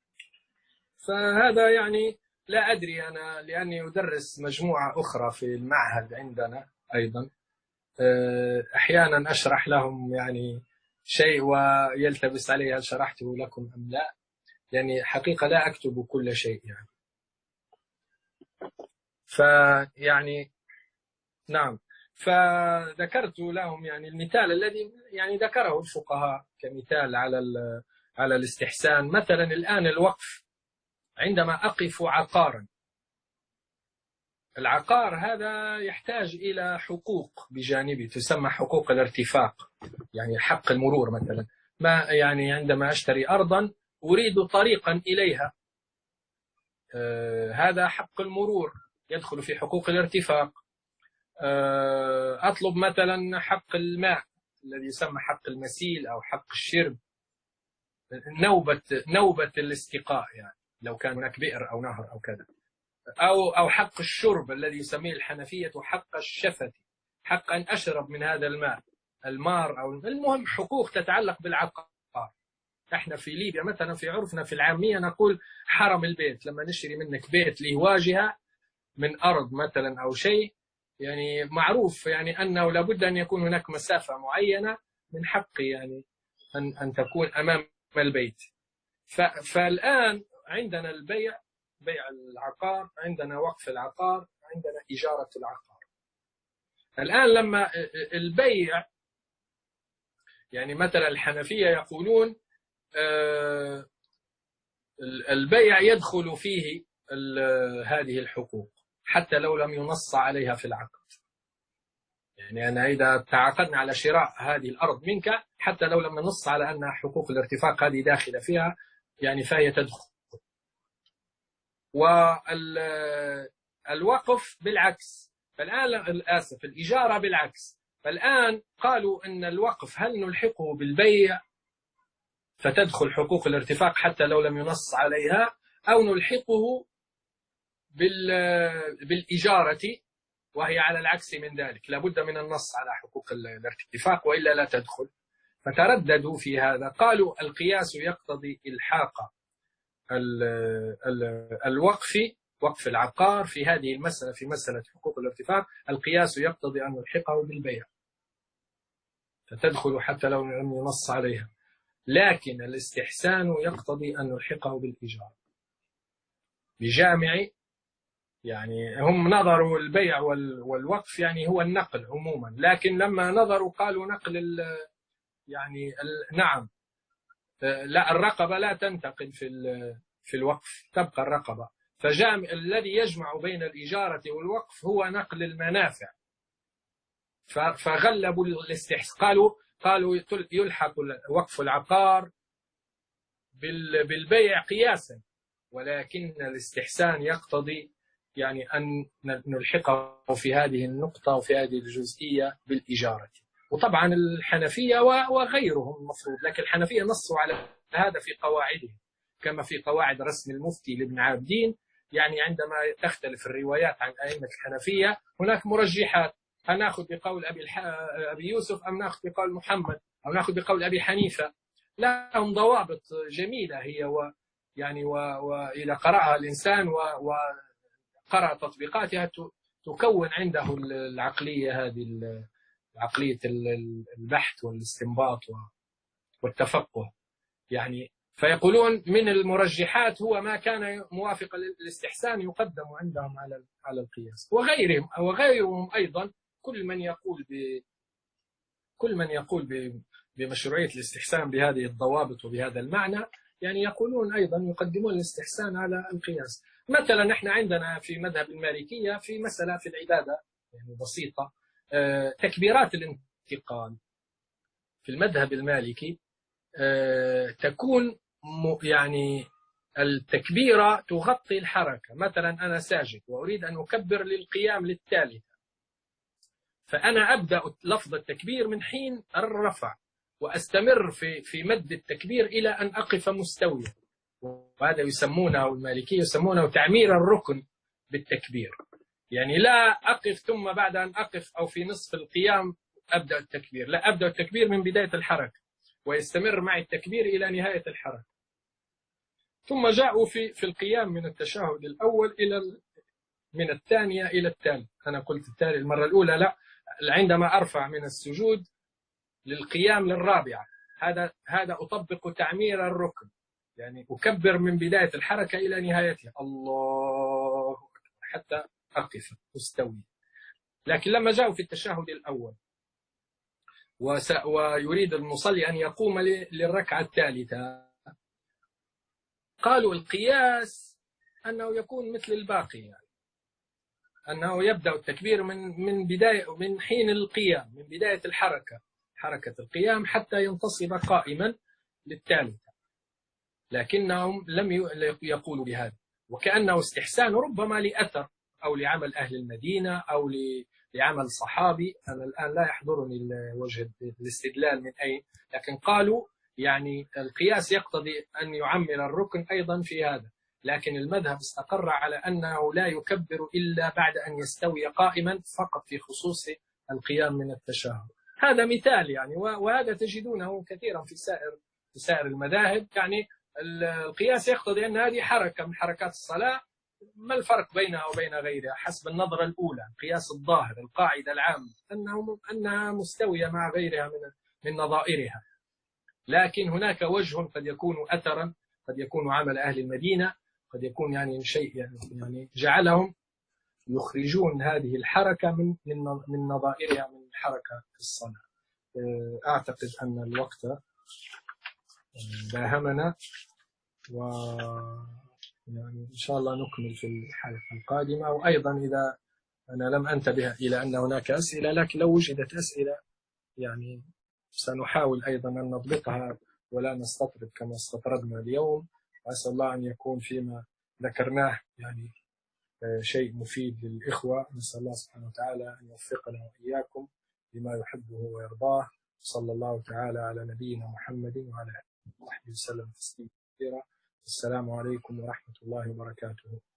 Speaker 3: فهذا يعني لا أدري أنا لأني أدرس مجموعة أخرى في المعهد عندنا أيضا، أحيانا أشرح لهم يعني شيء ويلتبس عليه هل شرحته لكم أم لا، يعني حقيقة لا أكتب كل شيء يعني. فيعني نعم، فذكرت لهم يعني المثال الذي يعني ذكره الفقهاء كمثال على على الاستحسان. مثلا الآن الوقف، عندما أقف عقارا، العقار هذا يحتاج إلى حقوق بجانبه تسمى حقوق الارتفاق، يعني حق المرور مثلا، ما يعني عندما أشتري أرضا أريد طريقا إليها، آه هذا حق المرور يدخل في حقوق الارتفاق. آه أطلب مثلا حق الماء الذي يسمى حق المسيل أو حق الشرب، نوبة نوبة الاستقاء، يعني لو كان هناك بئر أو نهر أو كذا، أو أو حق الشرب الذي يسميه الحنفية حق الشفة، حق أن أشرب من هذا الماء المار، أو المهم حقوق تتعلق بالعقار. احنا في ليبيا مثلا في عرفنا في العامية نقول حرم البيت، لما نشتري منك بيت له واجهة من أرض مثلا أو شيء، يعني معروف يعني أنه لابد أن يكون هناك مسافة معينة من حقي يعني أن أن تكون أمام البيت. فالآن عندنا البيع، بيع العقار، عندنا وقف العقار، عندنا إجارة العقار. الآن لما البيع، يعني مثلا الحنفية يقولون البيع يدخل فيه هذه الحقوق حتى لو لم ينص عليها في العقد. يعني أنا إذا تعاقدنا على شراء هذه الأرض منك حتى لو لم ننص على أن حقوق الارتفاق هذه داخلة فيها، يعني فهي تدخل. والوقف بالعكس، فالآن آسف الإجارة بالعكس. فالآن قالوا أن الوقف هل نلحقه بالبيع فتدخل حقوق الارتفاق حتى لو لم ينص عليها، أو نلحقه بالإجارة وهي على العكس من ذلك، لابد من النص على حقوق الارتفاق وإلا لا تدخل. فترددوا في هذا، قالوا القياس يقتضي إلحاق الوقف، وقف العقار في هذه المسألة، في مسألة حقوق الارتفاق القياس يقتضي أن نلحقه بالبيع فتدخل حتى لو لم ينص عليها، لكن الاستحسان يقتضي أن نلحقه بالإيجار بجامع. يعني هم نظروا البيع والوقف يعني هو النقل عموما، لكن لما نظروا قالوا نقل ال يعني ال نعم لا، الرقبة لا تنتقل في في الوقف، تبقى الرقبة. فجامع الذي يجمع بين الإجارة والوقف هو نقل المنافع. فغلبوا الاستحسان، قالوا قالوا يلحق وقف العقار بالبيع قياسا، ولكن الاستحسان يقتضي يعني أن نلحقه في هذه النقطة وفي هذه الجزئية بالإجارة. وطبعا الحنفية وغيرهم المفروض، لكن الحنفية نصوا على هذا في قواعدهم، كما في قواعد رسم المفتي لابن عابدين. يعني عندما تختلف الروايات عن أئمة الحنفية هناك مرجحات، هناخذ بقول أبي, الح... أبي يوسف أم ناخذ بقول محمد أو ناخذ بقول أبي حنيفة. لهم ضوابط جميلة هي، و... يعني و... وإذا قرأها الإنسان و... وقرأ تطبيقاتها ت... تكون عنده العقلية هذه، عقلية البحث والاستنباط والتفقه يعني. فيقولون من المرجحات هو ما كان موافق للاستحسان يقدم عندهم على على القياس. وغيرهم وغيرهم أيضا كل من يقول ب كل من يقول ب بمشروعية الاستحسان بهذه الضوابط وبهذا المعنى، يعني يقولون أيضا يقدمون الاستحسان على القياس. مثلا نحن عندنا في مذهب المالكية في مسألة في العبادة يعني بسيطة، تكبيرات الانتقال في المذهب المالكي تكون يعني التكبيرة تغطي الحركة. مثلا أنا ساجد وأريد أن أكبر للقيام للثالثة، فأنا أبدأ لفظ التكبير من حين الرفع وأستمر في في مد التكبير إلى أن أقف مستويا، وهذا يسمونه المالكية يسمونه تعمير الركن بالتكبير. يعني لا أقف ثم بعد أن أقف أو في نصف القيام أبدأ التكبير، لا، أبدأ التكبير من بداية الحركة ويستمر معي التكبير إلى نهاية الحركة. ثم جاءوا في في القيام من التشهد الأول إلى من الثانية إلى الثالث. أنا قلت الثالث المرة الأولى، لا، عندما أرفع من السجود للقيام للرابعة، هذا هذا أطبق تعمير الركن، يعني أكبر من بداية الحركة إلى نهايتها، الله حتى أقف مستوي. لكن لما جاءوا في التشهد الأول ويريد المصلي أن يقوم للركعة الثالثة، قالوا القياس أنه يكون مثل الباقي، يعني أنه يبدأ التكبير من من بداية من حين القيام، من بداية الحركة حركة القيام حتى ينتصب قائما للثالثة. لكنهم لم يقولوا بهذا، وكأنه استحسان ربما لأثر أو لعمل أهل المدينة أو لعمل صحابي. أنا الآن لا يحضرني وجه الاستدلال من أين، لكن قالوا يعني القياس يقتضي أن يعمل الركن أيضا في هذا، لكن المذهب استقر على أنه لا يكبر إلا بعد أن يستوي قائما فقط في خصوص القيام من التشهد. هذا مثال يعني، وهذا تجدونه كثيرا في سائر في سائر المذاهب. يعني القياس يقتضي أن هذه حركة من حركات الصلاة، ما الفرق بينها وبين غيرها حسب النظرة الأولى؟ قياس الظاهر، القاعدة العامة أنه أنها مستوية مع غيرها من من نظائرها. لكن هناك وجه قد يكون أثرا، قد يكون عمل أهل المدينة، قد يكون يعني شيء يعني جعلهم يخرجون هذه الحركة من من من نظائرها من حركة الصلاة. أعتقد أن الوقت داهمنا، و يعني إن شاء الله نكمل في الحلقة القادمة. وأيضا إذا أنا لم أنتبه إلى أن هناك أسئلة، لكن لو وجدت أسئلة يعني سنحاول أيضا أن نضبطها ولا نستطرد كما استطردنا اليوم. وأسأل الله أن يكون فيما ذكرناه يعني شيء مفيد للإخوة. نسأل الله سبحانه وتعالى أن يوفقنا وإياكم لما يحبه ويرضاه. صلى الله تعالى على نبينا محمد وعلى آله وصحبه وسلم تسليما كثيرا. السلام عليكم ورحمة الله وبركاته.